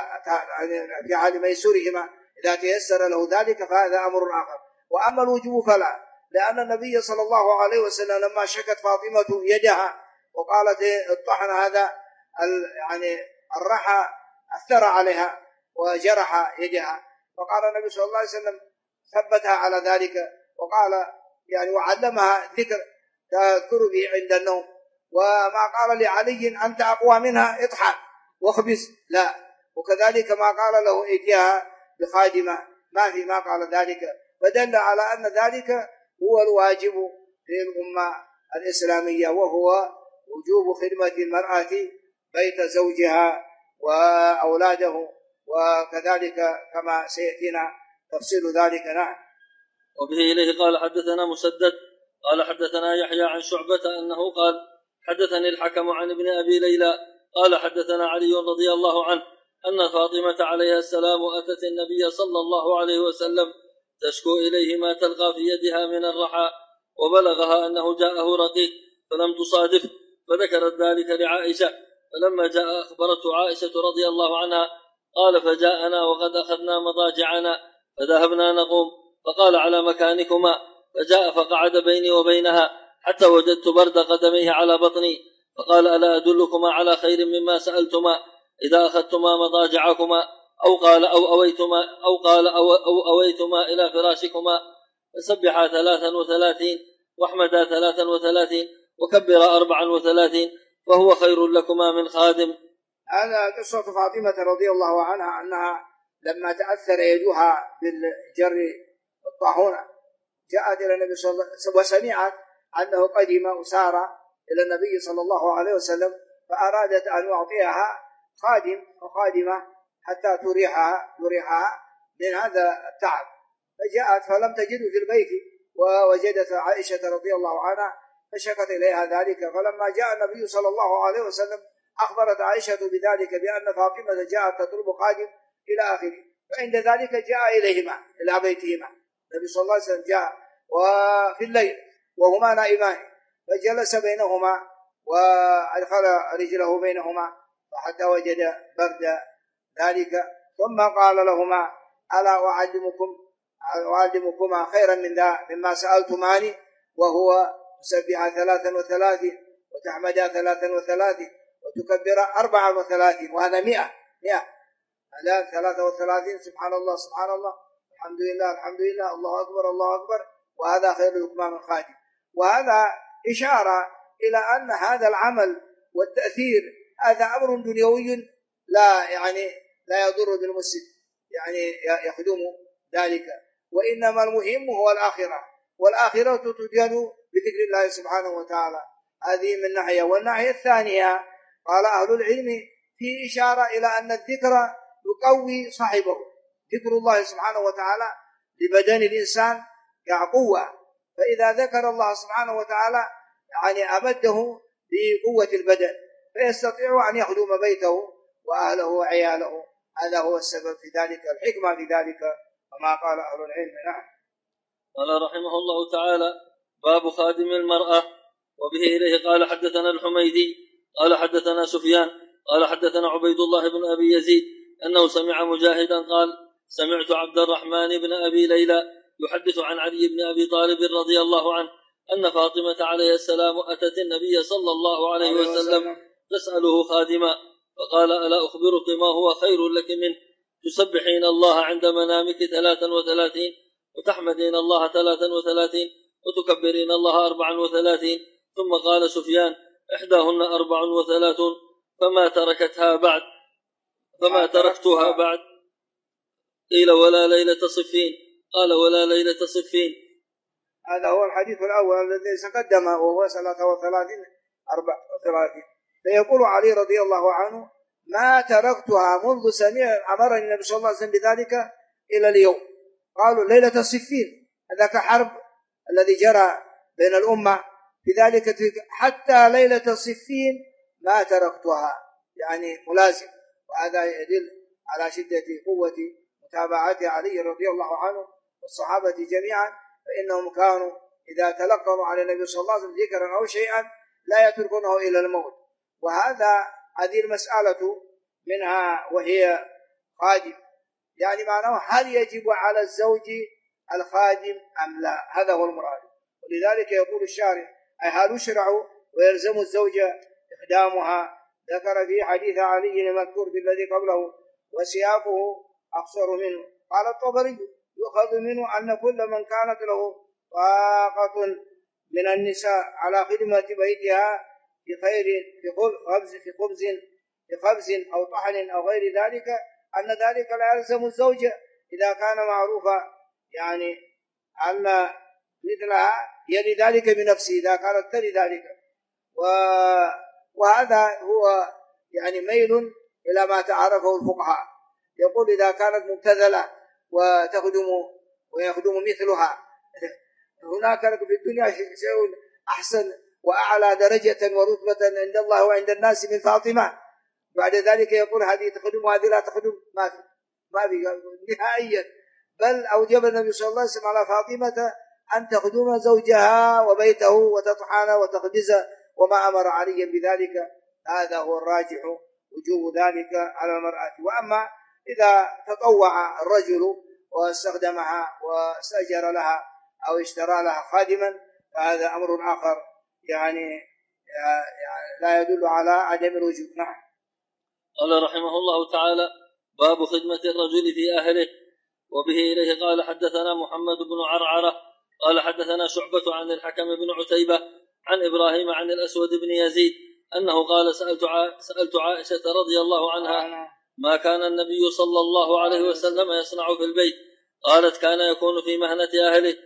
Speaker 1: في حال ميسورهما إذا تيسر له ذلك فهذا أمر آخر. وأما الوجوب فلا، لأن النبي صلى الله عليه وسلم لما شكت فاطمة يدها وقالت الطحن هذا يعني الرحى أثر عليها وجرح يدها، فقال النبي صلى الله عليه وسلم ثبتها على ذلك، وقال يعني وعلمها ذكر تذكر به عند النوم، وما قال لعلي أنت أقوى منها اطحن واخبز، لا. وكذلك ما قال له ائتيها بخادمة، ما قال ذلك، فدل على أن ذلك هو الواجب للأمة الإسلامية، وهو وجوب خدمة المرأة بيت زوجها وأولاده، وكذلك كما سيأتينا تفصيل ذلك. نعم.
Speaker 2: وبه إليه قال حدثنا مسدد قال حدثنا يحيى عن شعبة أنه قال حدثني الحكم عن ابن أبي ليلى قال حدثنا علي رضي الله عنه أن فاطمة عليها السلام أتت النبي صلى الله عليه وسلم تشكو إليه ما تلقى في يدها من الرحى، وبلغها أنه جاءه رقيق فلم تصادف، فذكرت ذلك لعائشة، فلما جاء أخبرته عائشة رضي الله عنها قال فجاءنا وقد أخذنا مضاجعنا فذهبنا نقوم، فقال على مكانكما، فجاء فقعد بيني وبينها حتى وجدت برد قدميه على بطني، فقال ألا أدلكما على خير مما سألتما إذا أخذتما مضاجعكما أو أويتما إلى فراشكما، فسبحا 33 واحمدا 33 وكبرا 34 وهو خير لكما من خادم.
Speaker 1: هذا قصة فاطمة رضي الله عنها أنها لما تأثر يدها بالجر الطاحونة جاءت إلى النبي صلى الله عليه وسلم وسمعت أنه قدم وسار إلى النبي صلى الله عليه وسلم، فأرادت أن يعطيها خادم وخادمة حتى تريحها من هذا التعب، فجاءت فلم تجد في البيت ووجدت عائشة رضي الله عنها فشكت إليها ذلك، فلما جاء النبي صلى الله عليه وسلم أخبرت عائشة بذلك بأن فاطمة جاءت تطلب خادم إلى آخره، فعند ذلك جاء إليهما إلى بيتهما. النبي صلى الله عليه وسلم جاء وفي الليل وهما نائمان، فجلس بينهما وأدخل رجله بينهما حتى وجد برد ذلك، ثم قال لهما ألا أعلمكما خيرا من ذا مما سألتماني، وهو تسبح 33 وتحمد 33 وتكبر 34 وهذا 100 الآن 33 سبحان الله سبحان الله الحمد لله الحمد لله الله أكبر الله أكبر، وهذا خير الإتمام الخاتم. وهذا إشارة إلى أن هذا العمل والتأثير هذا أمر دنيوي لا يضر بالمسلم يخدم ذلك، وإنما المهم هو الآخرة، والآخرة تدين بذكر الله سبحانه وتعالى. هذه من ناحية. والناحية الثانية قال أهل العلم في إشارة إلى أن الذكر يقوي صاحبه، ذكر الله سبحانه وتعالى لبدن الإنسان كقوة، فإذا ذكر الله سبحانه وتعالى أمده بقوة البدن فيستطيع أن يخدم بيته وأهله وعياله. هذا هو السبب في ذلك، الحكمة في ذلك كما قال أهل العلم. نعم.
Speaker 2: قال رحمه الله تعالى: باب خادم المرأة. وبه إليه قال حدثنا الحميدي قال حدثنا سفيان قال حدثنا عبيد الله بن أبي يزيد أنه سمع مجاهدا قال: سمعت عبد الرحمن بن أبي ليلى يحدث عن علي بن أبي طالب رضي الله عنه أن فاطمة عليه السلام أتت النبي صلى الله عليه وسلم تسأله خادما، فقال: ألا أخبرك ما هو خير لك منه؟ تسبحين الله عند منامك 33 وتحمدين الله 33 وتكبرين الله 34. ثم قال سفيان: إحداهن 34 فما تركتها بعد قيل: ولا ليلة صفين؟ قال: ولا ليلة صفين.
Speaker 1: هذا هو الحديث الأول الذي تقدم وهو 33 34. فيقول علي رضي الله عنه: ما تركتها منذ أمرني النبي صلى الله عليه وسلم بذلك إلى اليوم. قالوا: ليلة الصفين، هذاك حرب الذي جرى بين الأمة في ذلك، حتى ليلة الصفين ما تركتها، ملازم. وهذا يدل على شدة قوة متابعة علي رضي الله عنه والصحابة جميعا، فإنهم كانوا إذا تلقوا على النبي صلى الله عليه وسلم ذكرا أو شيئا لا يتركونه إلى الموت. هذه المسألة منها وهي خادم، معناه هل يجب على الزوج الخادم أم لا؟ هذا هو المراد. ولذلك يقول الشارع: أي هل يشرع ويلزم الزوجة إخدامها؟ ذكر في حديث علي المذكور في الذي قبله وسياقه أقصر منه. قال الطبري: يؤخذ منه أن كل من كانت له طاقة من النساء على خدمة بيتها في خبز أو طحن أو غير ذلك، أن ذلك لا يلزم الزوجة إذا كان معروفا، أن مثلها يلي ذلك بنفسه إذا كانت تلي ذلك. وهذا هو ميل إلى ما تعرفه الفقهاء. يقول: إذا كانت مبتذلة ويخدم مثلها، هناك في الدنيا شيء أحسن وأعلى درجة ورتبة عند الله وعند الناس من فاطمة. بعد ذلك يقول: هذه تخدم وهذه لا تخدم، ما في نهائيا. بل أوجب النبي صلى الله عليه وسلم على فاطمة أن تخدم زوجها وبيته وتطحن وتخبز، وما أمر عليا بذلك. هذا هو الراجح، وجوب ذلك على المرأة. وأما إذا تطوع الرجل واستخدمها واستأجر لها أو اشترى لها خادما فهذا أمر آخر لا يدل على عدم الوجوب. نعم.
Speaker 2: قال رحمه الله تعالى: باب خدمة الرجل في أهله. وبه إليه قال حدثنا محمد بن عرعرة قال حدثنا شعبة عن الحكم بن عتيبة عن إبراهيم عن الأسود بن يزيد أنه قال: سألت عائشة رضي الله عنها: ما كان النبي صلى الله عليه وسلم يصنع في البيت؟ قالت: كان يكون في مهنة أهله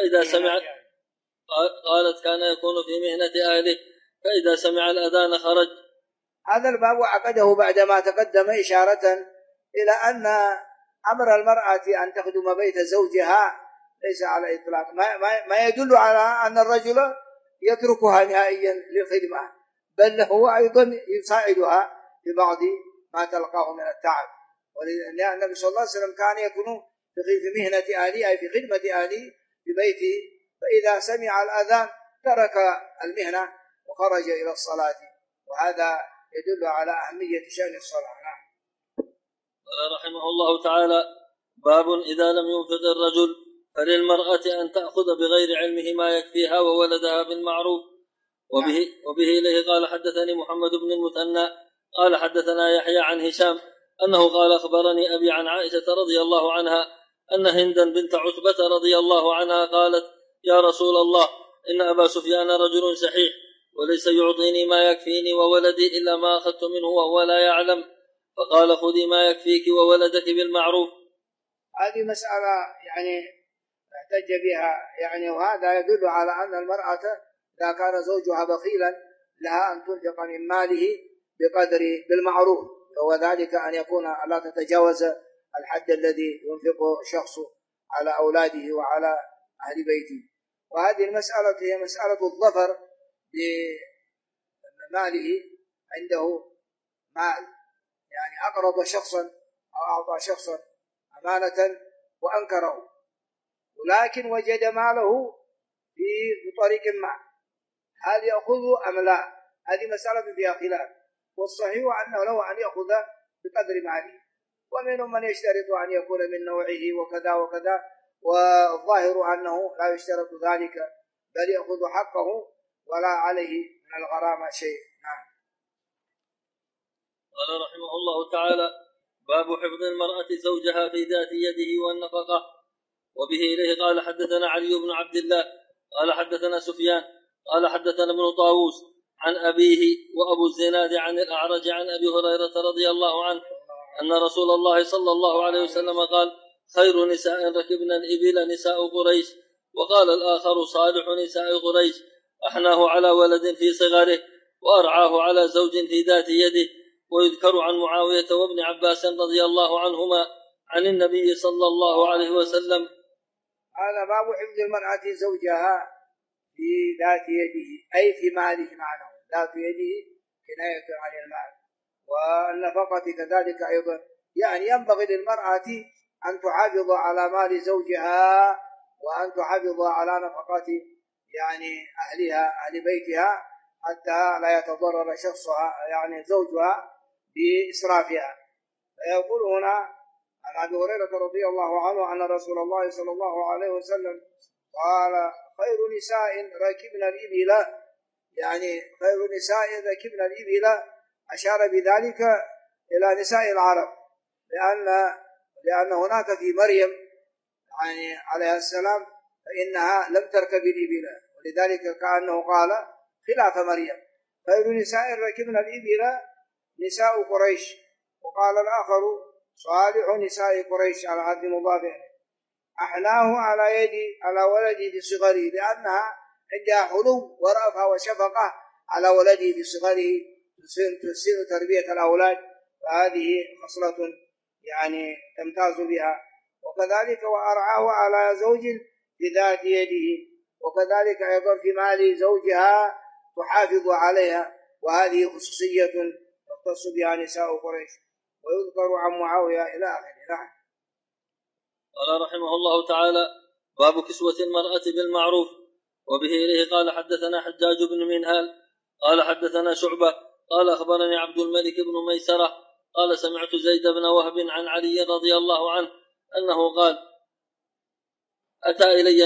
Speaker 2: فإذا سمع الأذان خرج.
Speaker 1: هذا الباب عقده بعدما تقدم إشارة إلى أن أمر المرأة أن تخدم بيت زوجها ليس على إطلاق، ما يدل على أن الرجل يتركها نهائيا للخدمة، بل هو أيضا يساعدها في بعض ما تلقاه من التعب. ولأن النبي صلى الله عليه وسلم كان يكون في مهنة أهله أي في خدمة أهله في بيته، فإذا سمع الأذان ترك المهنة وخرج إلى الصلاة، وهذا يدل على أهمية شأن الصلاة.
Speaker 2: قال رحمه الله تعالى: باب إذا لم ينفق الرجل فللمرأة أن تأخذ بغير علمه ما يكفيها وولدها بالمعروف. وبه إليه قال حدثني محمد بن المثنى قال حدثنا يحيى عن هشام أنه قال أخبرني أبي عن عائشة رضي الله عنها أن هندا بنت عتبة رضي الله عنها قالت يا رسول الله إن أبا سفيان رجل شحيح وليس يعطيني ما يكفيني وولدي إلا ما أخذت منه وهو لا يعلم، فقال خذي ما يكفيك وولدك بالمعروف.
Speaker 1: هذه مسألة يعني احتج بها يعني، وهذا يدل على أن المرأة إذا كان زوجها بخيلا لها أن تنفق من ماله بقدر بالمعروف، وذلك أن يكون لا تتجاوز الحد الذي ينفقه شخص على أولاده وعلى أهل بيته. وهذه المسألة هي مسألة الظفر بماله، عنده مال يعني أقرض شخصا أو أعطى شخصا أمانة وأنكره، ولكن وجد ماله بطريق ما، هل يأخذه أم لا؟ هذه مسألة فيها خلاف، والصحيح أنه له أن يأخذ بقدر ماله، ومنهم من يشترط أن يكون من نوعه وكذا وكذا، والظاهر أنه لا يشترط ذلك بل يأخذ حقه ولا عليه من الغرامة شيء. نعم.
Speaker 2: قال رحمه الله تعالى باب حفظ المرأة زوجها في ذات يده والنفقة. وبه إليه قال حدثنا علي بن عبد الله قال حدثنا سفيان قال حدثنا ابن طاووس عن أبيه وأبو الزناد عن الأعرج عن أبي هريرة رضي الله عنه أن رسول الله صلى الله عليه وسلم قال خير نساء ركبنا الإبل نساء قريش. وقال الآخر صالح نساء قريش أحناه على ولد في صغره وأرعاه على زوج في ذات يده. ويذكر عن معاوية وابن عباس رضي الله عنهما عن النبي صلى الله عليه وسلم.
Speaker 1: هذا باب حفظ المرأة زوجها في ذات يده أي في ماله، معناه ذات يده كناية عن المال، والنفقة كذلك أيضا، يعني ينبغي للمرأة أن تحافظ على مال زوجها وأن تحافظ على نفقات يعني أهلها أهل بيتها حتى لا يتضرر شخصها يعني زوجها بإسرافها. فيقول هنا عن أبي هريرة رضي الله عنه أن رسول الله صلى الله عليه وسلم قال خير نساء ركبنا الإبل، يعني خير نساء ركبنا الإبل، أشار بذلك إلى نساء العرب، لأن هناك في مريم يعني عليها السلام فإنها لم تركب الإبل، ولذلك كأنه قال خلاف مريم خير نساء ركبنا الإبل نساء قريش. وقال الآخر صالح نساء قريش على عد مضافع، أحناه على ولده في صغره، لأنها عندها حلو ورأفة وشفقة على ولده في صغره، تحسن تربية الأولاد، فهذه خصلة يعني تمتاز بها. وكذلك وأرعاه على زوج بذات يده، وكذلك أيضا في مال زوجها تحافظ عليها، وهذه خصوصية تختص بها نساء قريش. ويذكر عن معاوية إلى آخره.
Speaker 2: قال رحمه الله تعالى باب كسوة المرأة بالمعروف. وبه إليه قال حدثنا حجاج بن منهال قال حدثنا شعبة قال أخبرني عبد الملك بن ميسرة قال سمعت زيد بن وهب عن علي رضي الله عنه أنه قال أتى إلي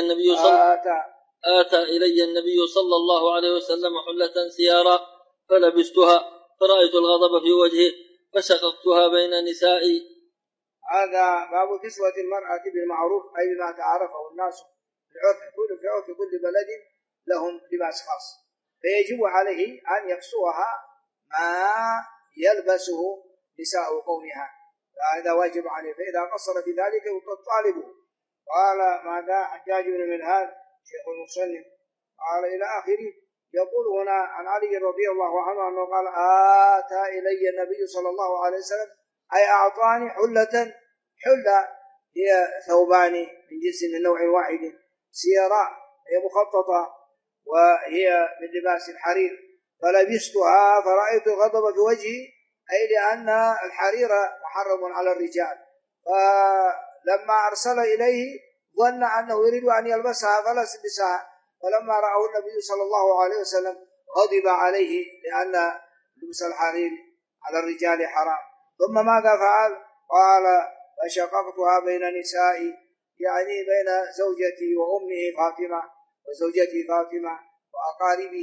Speaker 2: النبي صلى الله عليه وسلم حلة سيارا فلبستها فرأيت الغضب في وجهه فشققتها بين نسائي.
Speaker 1: هذا باب كسوة المرأة بالمعروف، أي بما تعرفه الناس في عرف كل بلد لهم لباس خاص، فيجب عليه أن يكسوها ما يلبسه نساء قومها، فهذا واجب عليه، فإذا قصر في ذلك يطالبه. قال ماذا حجاج بن منهال شيخ المصنف قال إلى آخره. يقول هنا عن علي رضي الله عنه أنه قال آتى إلي النبي صلى الله عليه وسلم، أي أعطاني حلة هي ثوبان من جنس من نوع واحد سيراء، هي مخططة وهي من لباس الحرير، فلبستها فرأيت الغضب في وجهي، أي لأن الحرير محرم على الرجال، فلما أرسل إليه ظن أنه يريد أن يلبسها فلبسها، فلما رأى النبي صلى الله عليه وسلم غضب عليه لأن لبس الحرير على الرجال حرام. ثم ماذا فعل؟ قال فشققتها بين نسائي، يعني بين زوجتي وأمه فاطمة وزوجتي فاطمة وأقاربه،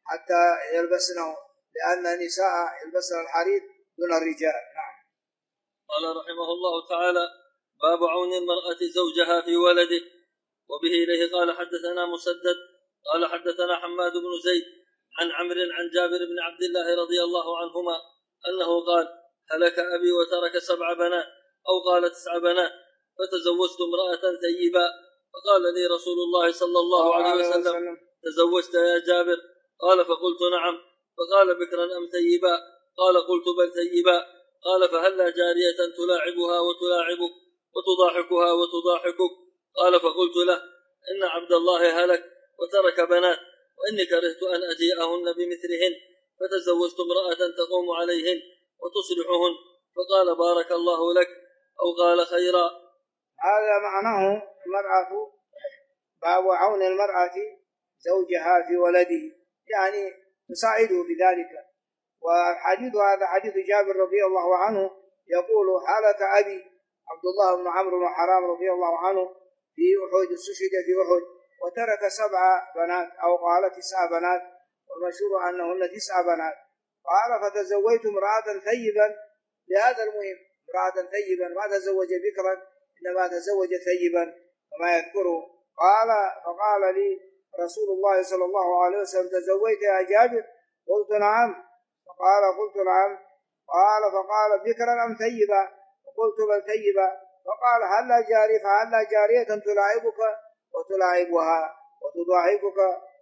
Speaker 1: حتى يلبسنه، لأن النساء يلبسن الحرير دون الرجال. نعم.
Speaker 2: قال رحمه الله تعالى: باب عون المرأة زوجها في ولده. وبه إليه قال حدثنا مسدد قال حدثنا حماد بن زيد عن عمرو عن جابر بن عبد الله رضي الله عنهما أنه قال: هلك أبي وترك 7 بنات أو قال 9 بنات، فتزوجت امرأة ثيبا، فقال لي رسول الله صلى الله عليه وسلم: تزوجت يا جابر؟ قال: فقلت نعم. فقال: بكرا أم ثيبا؟ قال: قلت بل ثيبا. قال: فهلا جارية تلاعبها وتلاعبك وتضاحكها وتضاحكك؟ قال: فقلت له: إن عبد الله هلك وترك بنات، وإني كرهت أن أجيئهن بمثلهن، فتزوجت امرأة تقوم عليهن وتصلحهن. فقال: بارك الله لك، أو قال: خيرا.
Speaker 1: هذا معناه المرأة، باب عون المرأة زوجها في ولده، يعني تساعده بذلك. والحديث هذا حديث جابر رضي الله عنه يقول: هلك أبي عبد الله بن عمرو بن حرام رضي الله عنه في أحد، استشهد في أحد، وترك 7 بنات أو قال 9 بنات، والمشهور أنهن 9 بنات. قال: فتزوجت امرأة ثيبا، لهذا المهم امرأة ثيبا، ما تزوج بكرا إنما تزوج ثيبا كما يذكره. قال: فقال لي رسول الله صلى الله عليه وسلم: تزوجت يا جابر؟ قلت نعم. فقال: قلت نعم. قال: فقال: بكرا أم ثيبا؟ قلت بل ثيبا. فقال: فهلا جارية تلاعبك وتلاعبها وتضاحكك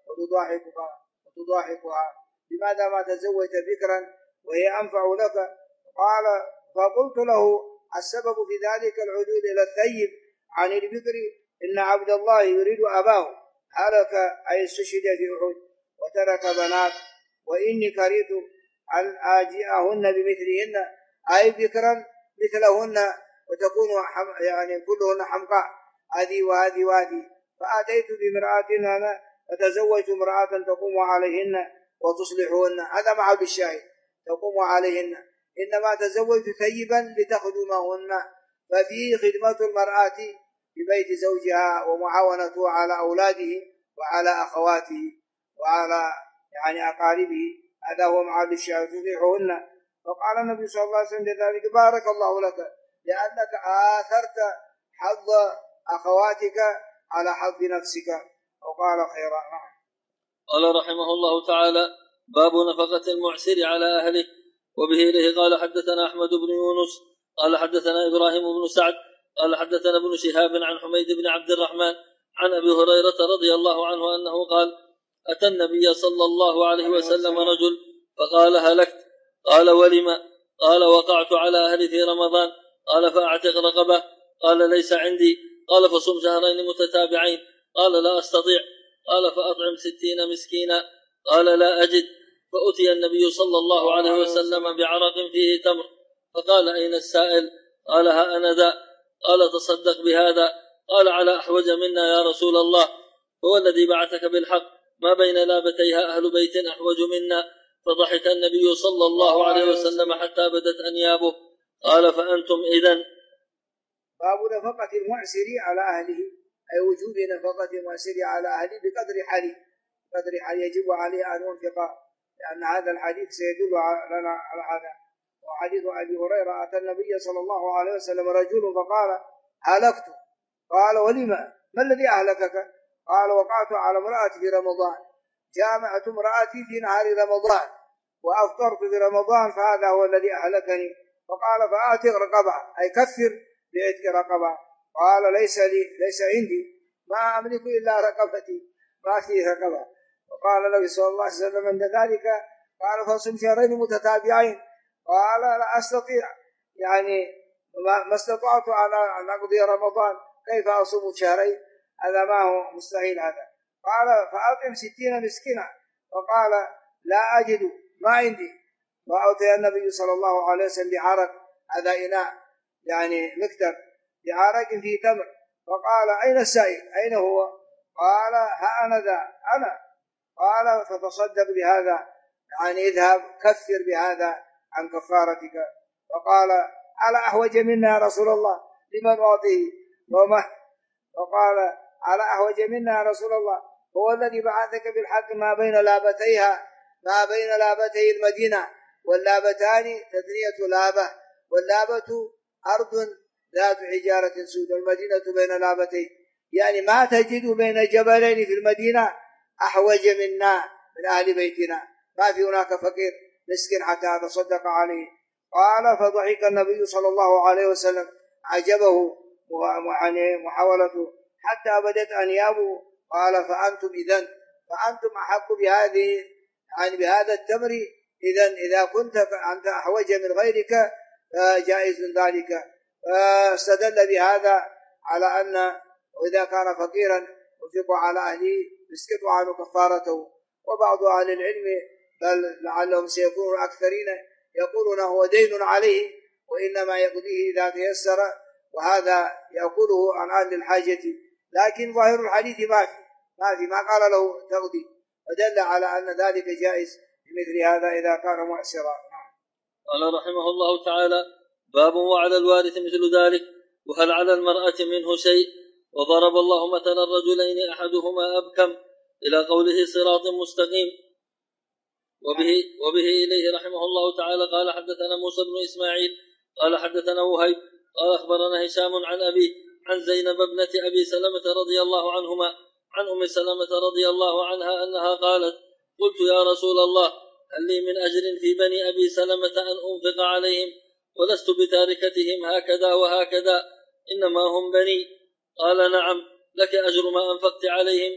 Speaker 1: وتضاحكها، لماذا ما تزوجت بكرا وهي أنفع لك؟ قال: فقلت له: السبب في ذلك العدول إلى الثيب عن البكر، إن عبد الله يريد أباه، هلك أي استشهد في أحد وترك بنات، وإني كرهت أن آجئهن بمثلهن، أي بكرا مثلهن وتكون يعني كلهن حمقاء، هذه وهذه وهذه. فأتيت بامرأة أنا فتزوجت امرأة تقوم عليهن وتصلحهن، هذا محل الشاهد، تقوم عليهن. إنما تزوجت ثيبا لتخدمهن، ففيه خدمة المرأة في بيت زوجها ومعاونته على أولاده وعلى أخواته وعلى يعني أقاربه، هذا هو محل الشاهد، تصلحهن. فقال النبي صلى الله عليه وسلم لذلك: بارك الله لك، لأنك آثرت حظ أخواتك على حظ نفسك، وقال: خيرا.
Speaker 2: قال رحمه الله تعالى: باب نفقة المعسر على أهله. وبه إليه قال حدثنا أحمد بن يونس قال حدثنا إبراهيم بن سعد قال حدثنا ابن شهاب عن حميد بن عبد الرحمن عن أبي هريرة رضي الله عنه أنه قال: أتى النبي صلى الله عليه وسلم رجل فقال: هلكت. قال: ولم؟ قال: وقعت على أهلي في رمضان. قال: فأعتق رقبة. قال: ليس عندي. قال: فصم شهرين متتابعين. قال: لا أستطيع. قال: فأطعم 60 مسكينا. قال: لا أجد. فأتي النبي صلى الله عليه وسلم بعرق فيه تمر، فقال: أين السائل؟ قال: ها أنا ذا. قال: تصدق بهذا. قال: على أحوج منا يا رسول الله، هو الذي بعثك بالحق، ما بين لابتيها أهل بيت أحوج منا. فضحك النبي صلى الله عليه وسلم حتى بدت أنيابه. قال: فأنتم إذن.
Speaker 1: باب نفقة المعسر على أهله، أي وجوب نفقة المعسر على أهله بقدر حال يجب عليه أن ينفق، لأن هذا الحديث سيدل لنا على هذا. وحديث أبي هريرة: أتى النبي صلى الله عليه وسلم رجل فقال: هلكت. قال: ولم؟ ما الذي أهلكك؟ قال: وقعت على امرأتي في رمضان، جامعت امرأتي في نهار رمضان وأفطرت في رمضان، فهذا هو الذي أهلكني. فقال: فأعتق رقبة، أي كفر بعتق رقبة. قال: ليس عندي، ما أملك إلا رقبتي، ما في رقبة. وقال النبي صلى الله عليه وسلم عند ذلك: قال: فصم شهرين متتابعين. قال: لا أستطيع، يعني ما استطعت أن أقضي رمضان، كيف أصوم شهرين؟ هذا ما هو مستحيل هذا. قال: فأطعم 60 مسكينا. فقال: لا أجد، ما عندي. فأتي النبي صلى الله عليه وسلم بعرق، هذا إناء يعني مكتب بعرق فيه تمر. فقال: أين السائل؟ أين هو؟ قال: ها أنا ذا، أنا. قال: فتصدق بهذا، يعني اذهب كفر بهذا عن كفارتك. فقال: على أحوج منا يا رسول الله، لمن أعطيه؟ فقال: على أحوج منا يا رسول الله، هو الذي بعثك بالحق، ما بين لابتيها ما بين لابتي المدينة، واللابتان تثنية لابة، واللابة أرض ذات حجارة سود، والمدينة بين لابتين، يعني ما تجد بين جبلين في المدينة أحوج منا من أهل بيتنا، ما في هناك فقير مسكين حتى أتصدق عليه. قال فضحك النبي صلى الله عليه وسلم، عجبه محاولته حتى بدت أنيابه. قال فأنتم أحق بهذه، يعني بهذا التمر، إذا كنت أنت أحوج من غيرك جائز ذلك. فاستدل بهذا على أن وإذا كان فقيرا ينفق على أهله يسقط عنه كفارته. وبعض أهل العلم بل لعلهم سيكونون أكثرين يقولون هو دين عليه وإنما يقضيه إذا تيسر، وهذا يأكله عن أهل الحاجة، لكن ظاهر الحديث ما قال له تقضي، ودل على أن ذلك جائز بمثل هذا إذا كان معسرا.
Speaker 2: قال رحمه الله تعالى: باب وعلى الوارث مثل ذلك، وهل على المرأة منه شيء؟ وضرب الله مثلا الرجلين أحدهما أبكم إلى قوله صراط مستقيم. وبه إليه رحمه الله تعالى قال حدثنا موسى بن إسماعيل قال حدثنا وهيب قال أخبرنا هشام عن أبيه عن زينب ابنة أبي سلمة رضي الله عنهما عن أم سلمة رضي الله عنها أنها قالت: قلت يا رسول الله هل لي من أجر في بني أبي سلمة أن أنفق عليهم ولست بتاركتهم هكذا وهكذا، إنما هم بني؟ قال: نعم، لك أجر ما أنفقت عليهم.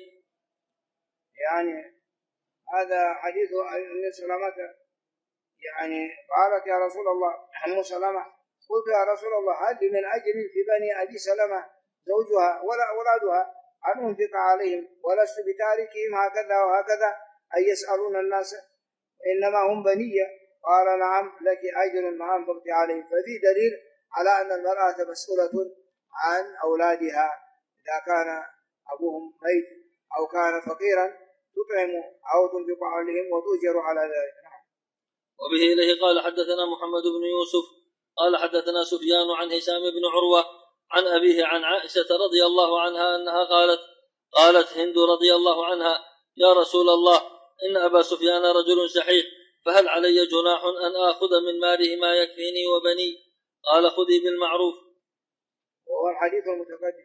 Speaker 1: يعني هذا حديث أم سلمة، يعني قالت يا رسول الله أم سلمة: قلت يا رسول الله هل لي من أجر في بني أبي سلمة زوجها ولا أولادها أن أنفق عليهم ولست بتاركهم هكذا وهكذا، أي يسألون الناس إنما هم بنية؟ قال: نعم، لك أجر ما أنفقت عليهم. ففي دليل على أن المرأة مسؤولة عن أولادها، إذا كان أبوهم ميت أو كان فقيرا تطعم أو تنفق عليهم وتؤجر على ذلك.
Speaker 2: وبه إليه قال حدثنا محمد بن يوسف قال حدثنا سفيان عن هشام بن عروة عن أبيه عن عائشة رضي الله عنها أنها قالت هند رضي الله عنها: يا رسول الله، إن أبا سفيان رجل شحيح، فهل علي جناح أن آخذ من ماله ما يكفيني وبني؟ قال: خذي بالمعروف.
Speaker 1: وهو الحديث المتقدم.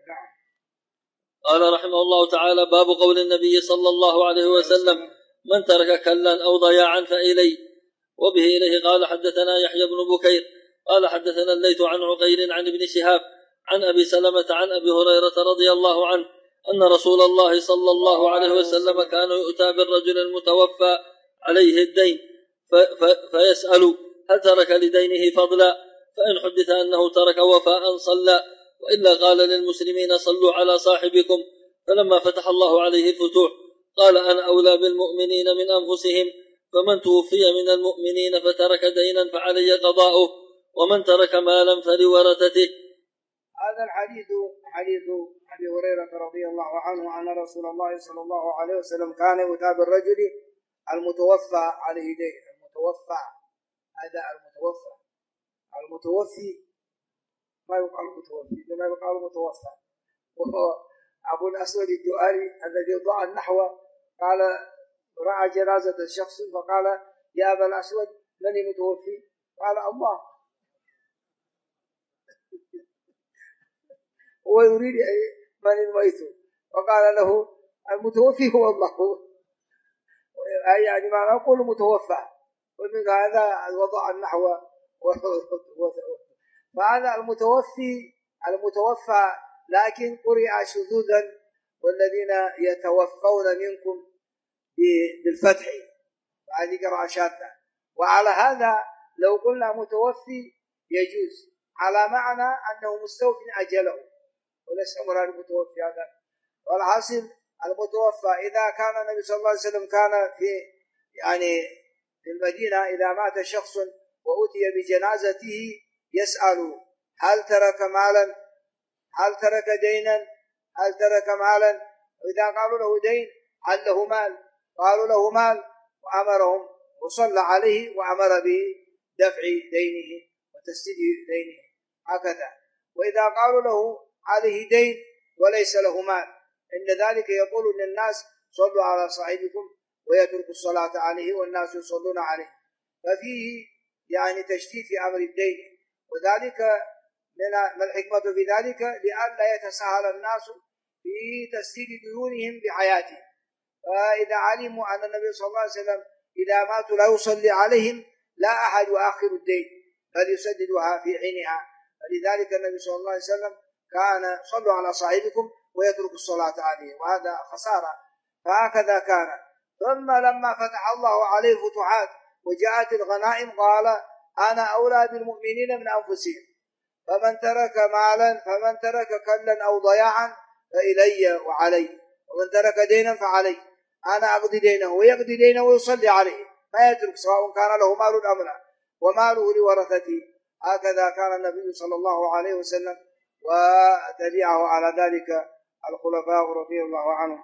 Speaker 2: قال رحمه الله تعالى: باب قول النبي صلى الله عليه وسلم: من ترك كلا أو ضياعا فإلي. وبه إليه قال حدثنا يحيى بن بكير قال حدثنا الليث عن عقيل عن ابن شهاب عن أبي سلمة عن أبي هريرة رضي الله عنه أن رسول الله صلى الله عليه وسلم كان يؤتى بالرجل المتوفى عليه الدين فيسأل: هل ترك لدينه فضلا؟ فإن حدث أنه ترك وفاء صلى، وإلا قال للمسلمين: صلوا على صاحبكم. فلما فتح الله عليه الفتوح قال: أنا أولى بالمؤمنين من أنفسهم، فمن توفي من المؤمنين فترك دينا فعلي قضاؤه، ومن ترك مالا فلورثته.
Speaker 1: هذا الحديث حديث أبي هريرة رضي الله عنه أن رسول الله صلى الله عليه وسلم كان يؤتى بالرجل المتوفى عليه دين. المتوفى هذا المتوفي ما يقال متوفي، لما يقال متوفى. وهو أبو الأسود الدؤلي الذي ضاع النحو قال: رأى جنازة الشخص فقال: يا أبا الأسود من المتوفي؟ قال: الله. هو يريد من الميت، وقال له: المتوفي هو الله، يعني ما نقول متوفى. ومن هذا وضع النحو. فهذا المتوفى لكن قرئ شذوذا: والذين يتوفون منكم بالفتح، وهذه قراءة شاذة. وعلى هذا لو قلنا متوفي يجوز، على معنى أنه مستوف أجله، وليس مراد المتوفي هذا. والحاصل المتوفى إذا كان النبي صلى الله عليه وسلم كان في المدينة، إذا مات شخص وأتي بجنازته يسأل: هل ترك مالا؟ هل ترك دينا؟ هل ترك مالا؟ وإذا قالوا له دين: هل له مال؟ قالوا له مال، وأمرهم وصلى عليه وأمر بدفع دينه وتسديد دينه هكذا. وإذا قالوا له عليه دين وليس له مال، إن ذلك يقول للناس: صلوا على صاحبكم ويترك الصلاة عليه والناس يصلون عليه، ففيه يعني تشديد في أمر الدين، وذلك من الحكمة في ذلك لئلا يتساهل الناس في تسديد ديونهم بحياتهم، فإذا علموا أن النبي صلى الله عليه وسلم إذا ماتوا لا يصلي عليهم لا أحد يؤخر الدين بل يسددها في حينها، فلذلك النبي صلى الله عليه وسلم كان صلوا على صاحبكم ويترك الصلاة عليه، وهذا خسارة، فهكذا كان. ثم لما فتح الله عليه الفتوحات وجاءت الغنائم قال أنا أولى بالمؤمنين من أنفسهم، فمن ترك مالا فمن ترك كلا أو ضياعا فإلي وعلي، ومن ترك دينا فعلي، أنا أقضي دينه ويقضي دينه ويصلي عليه، ما يترك سواء كان له مال أم لا، وماله لورثته. هكذا كان النبي صلى الله عليه وسلم، وتبعه على ذلك الخلفاء رضي الله عنهم.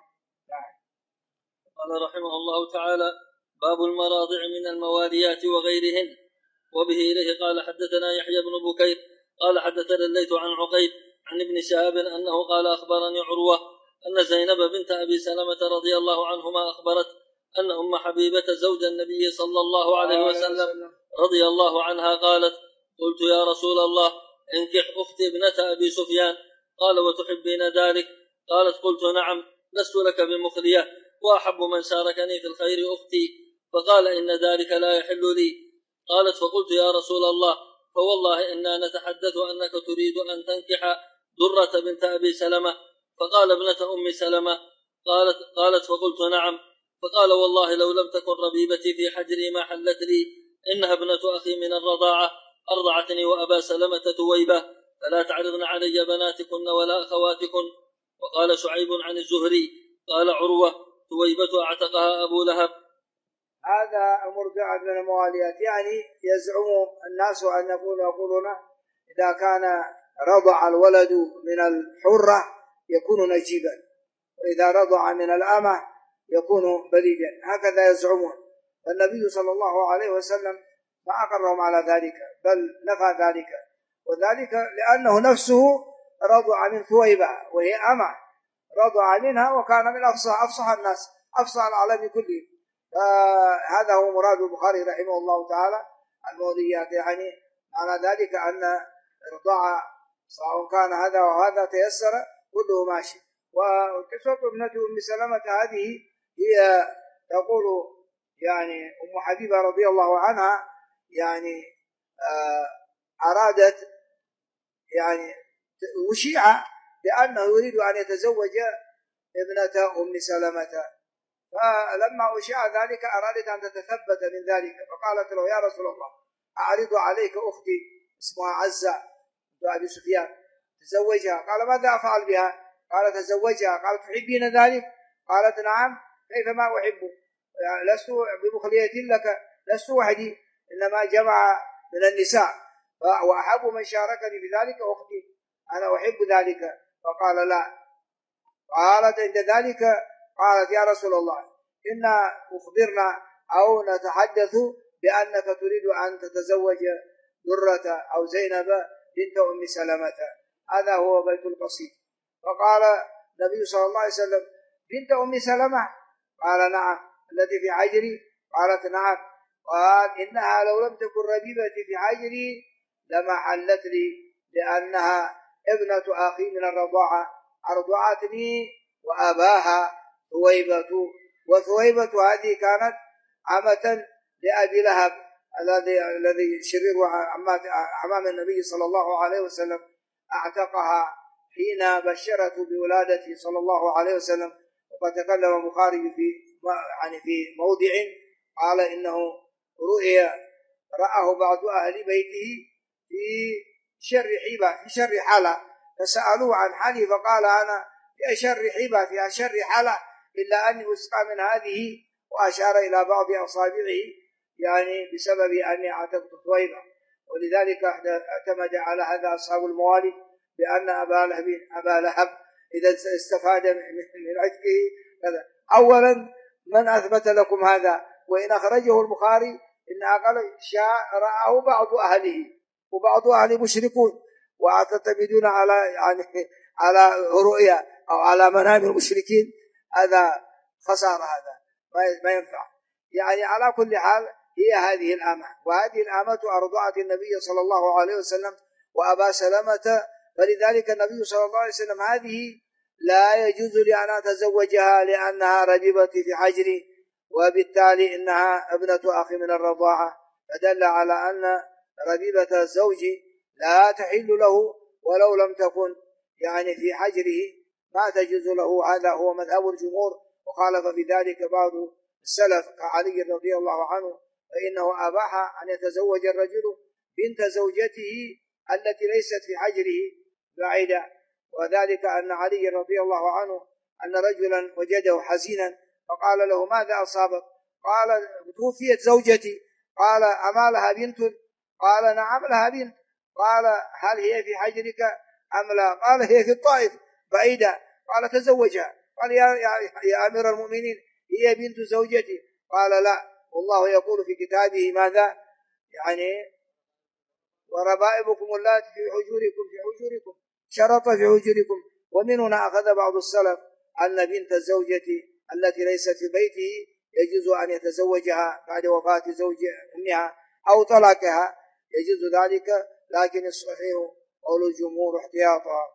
Speaker 2: قال رحمه الله تعالى: باب المراضع من المواليات وغيرهن. وبه إليه قال حدثنا يحيى بن بكير قال حدثنا الليث عن عقيل عن ابن شهاب أنه قال أخبرني عروة أن زينب بنت أبي سلمة رضي الله عنهما أخبرت أن أم حبيبة زوج النبي صلى الله عليه وسلم رضي الله عنها قالت: قلت يا رسول الله انكح أختي ابنة أبي سفيان، قال: وتحبين ذلك؟ قالت: قلت نعم، لست لك بمخلية، وأحب من شاركني في الخير أختي. فقال: إن ذلك لا يحل لي. قالت: فقلت يا رسول الله فوالله إنا نتحدث أنك تريد أن تنكح درة بنت أبي سلمة. فقال: ابنة أم سلمة. قالت: فقلت نعم. فقال: والله لو لم تكن ربيبتي في حجري ما حلت لي، إنها ابنة أخي من الرضاعة، أرضعتني وأبا سلمة تويبة، فلا تعرضن علي بناتكن ولا أخواتكن. وقال شعيب عن الزهري قال عروة: تويبة أعتقها أبو لهب.
Speaker 1: هذا المرضعة من المواليات، يعني يزعم الناس أن يقولون إذا كان رضع الولد من الحرة يكون نجيبا، وإذا رضع من الأمة يكون بليدا، هكذا يزعمون. فالنبي صلى الله عليه وسلم ما أقرهم على ذلك بل نفى ذلك، وذلك لأنه نفسه رضع من ثويبة وهي أمة، رضع منها وكان من أفصح الناس، أفصح العالم كله. فهذا هو مراد البخاري رحمه الله تعالى الموليات، يعني معنى ذلك أن الرضاعة سواء كان هذا وهذا تيسر كله ماشي. وقصة ابنة أم سلمة هذه هي تقول يعني أم حبيبة رضي الله عنها يعني أرادت يعني وشيعة بأنه يريد أن يتزوج ابنة أم سلمة، فلما أشاع ذلك أرادت أن تتثبت من ذلك، فقالت له: يا رسول الله أعرض عليك أختي اسمها عزة بنت أبي سفيان تزوجها. قال: ماذا أفعل بها؟ قال: تزوجها. قال: تحبين ذلك؟ قالت: نعم، كيف ما أحب، لست بمخلية لك، لست وحدي، إنما جمع من النساء، وأحب من شاركني بذلك أختي، أنا أحب ذلك. فقال: لا. قالت: عند ذلك قالت: يا رسول الله إنا أخبرنا أو نتحدث بأنك تريد أن تتزوج درة أو زينب بنت أم سلمة، هذا هو بيت القصيد. فقال النبي صلى الله عليه وسلم: بنت أم سلمة؟ قال: نعم. التي في حجري؟ قالت: نعم. قال: إنها لو لم تكن ربيبتي في حجري لما حلت لي، لأنها ابنة أخي من الرضاعة، أرضعتني وأباها ثويبة، وثويبة هذه كانت عمة لأبي لهب الذي شرير عمام النبي صلى الله عليه وسلم، أعتقها حين بشرته بولادته صلى الله عليه وسلم. وقد تكلم البخاري في موضع قال إنه رآه بعض أهل بيته في شر حالة، فسألوه عن حاله فقال: أنا في شر حيبة، في شر حالة، إلا أني أسقى من هذه، وأشار إلى بعض أصابعه يعني بسبب أني أعتقت ثويبة. ولذلك اعتمد على هذا أصحاب الموالي بأن أبا لهب إذا استفاد من عتقه كذا. أولا من أثبت لكم هذا؟ وإن أخرجه البخاري إن أقل رآه بعض أهله، وبعض أهله مشركون، وأعتمدون على رؤيا أو على منام المشركين، هذا خسارة. هذا ما ينفع. يعني على كل حال هي هذه الآمة، وهذه الآمة أرضعت النبي صلى الله عليه وسلم وأبا سلمة، فلذلك النبي صلى الله عليه وسلم هذه لا يجوز لي أن أتزوجها لأنها ربيبة في حجري، وبالتالي إنها ابنة أخي من الرضاعة، فدل على أن ربيبة الزوج لا تحل له ولو لم تكن يعني في حجره، ما تجوز له. هذا هو مذهب الجمهور، وخالف في ذلك بعض السلف كعلي رضي الله عنه، فإنه أباح أن يتزوج الرجل بنت زوجته التي ليست في حجره بعيدة. وذلك أن علي رضي الله عنه أن رجلا وجده حزينا فقال له ماذا أصابك؟ قال توفيت زوجتي. قال أما لها بنت؟ قال نعم لها بنت. قال هل هي في حجرك أم لا؟ قال هي في الطائف بعيدة. قال تزوجها. قال يا أمير المؤمنين هي بنت زوجتي. قال لا، والله يقول في كتابه ماذا؟ يعني وربائبكم اللاتي في حجوركم شرط في حجوركم. ومن هنا أخذ بعض السلف أن بنت الزوجة التي ليست في بيته يجوز أن يتزوجها بعد وفاة زوج أمها أو طلاقها، يجوز ذلك، لكن الصحيح قول الجمهور احتياطا.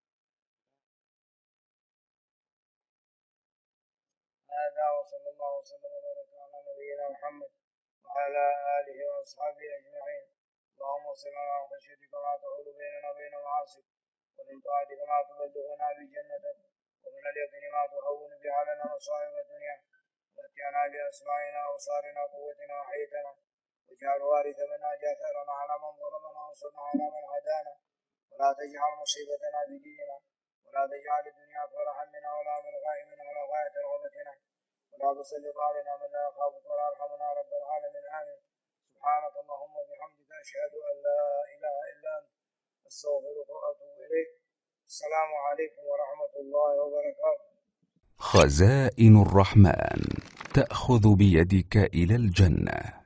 Speaker 1: هذا وصلى الله وسلم وبارك على نبينا محمد وعلى آله وأصحابه أجمعين. اللهم صل على خشيتك ما تحول بيننا وبين معاصيك، ومن طاعتك ما تبلغنا بجنتك، ومن اليقين ما تهون به علينا مصائب الدنيا، ومتعنا بأسماعنا وأبصارنا وقوتنا وحيتنا، واجعل وارث منا جاثرنا على من ظلمنا وانصرنا على من عادانا، ولا تجعل مصيبتنا في ديننا، ولا تجعل الدنيا أكبر همنا ولا مبلغ علمنا ولا غاية رغبتنا، ولا تسلط علينا من لا يخافك ولا يرحمنا رب العالمين. آمين. سبحانك اللهم وبحمدك أشهد أن لا إله إلا أنت أستغفرك وأتوب إليك. السلام عليكم ورحمة الله وبركاته.
Speaker 3: خزائن الرحمن تأخذ بيدك إلى الجنة.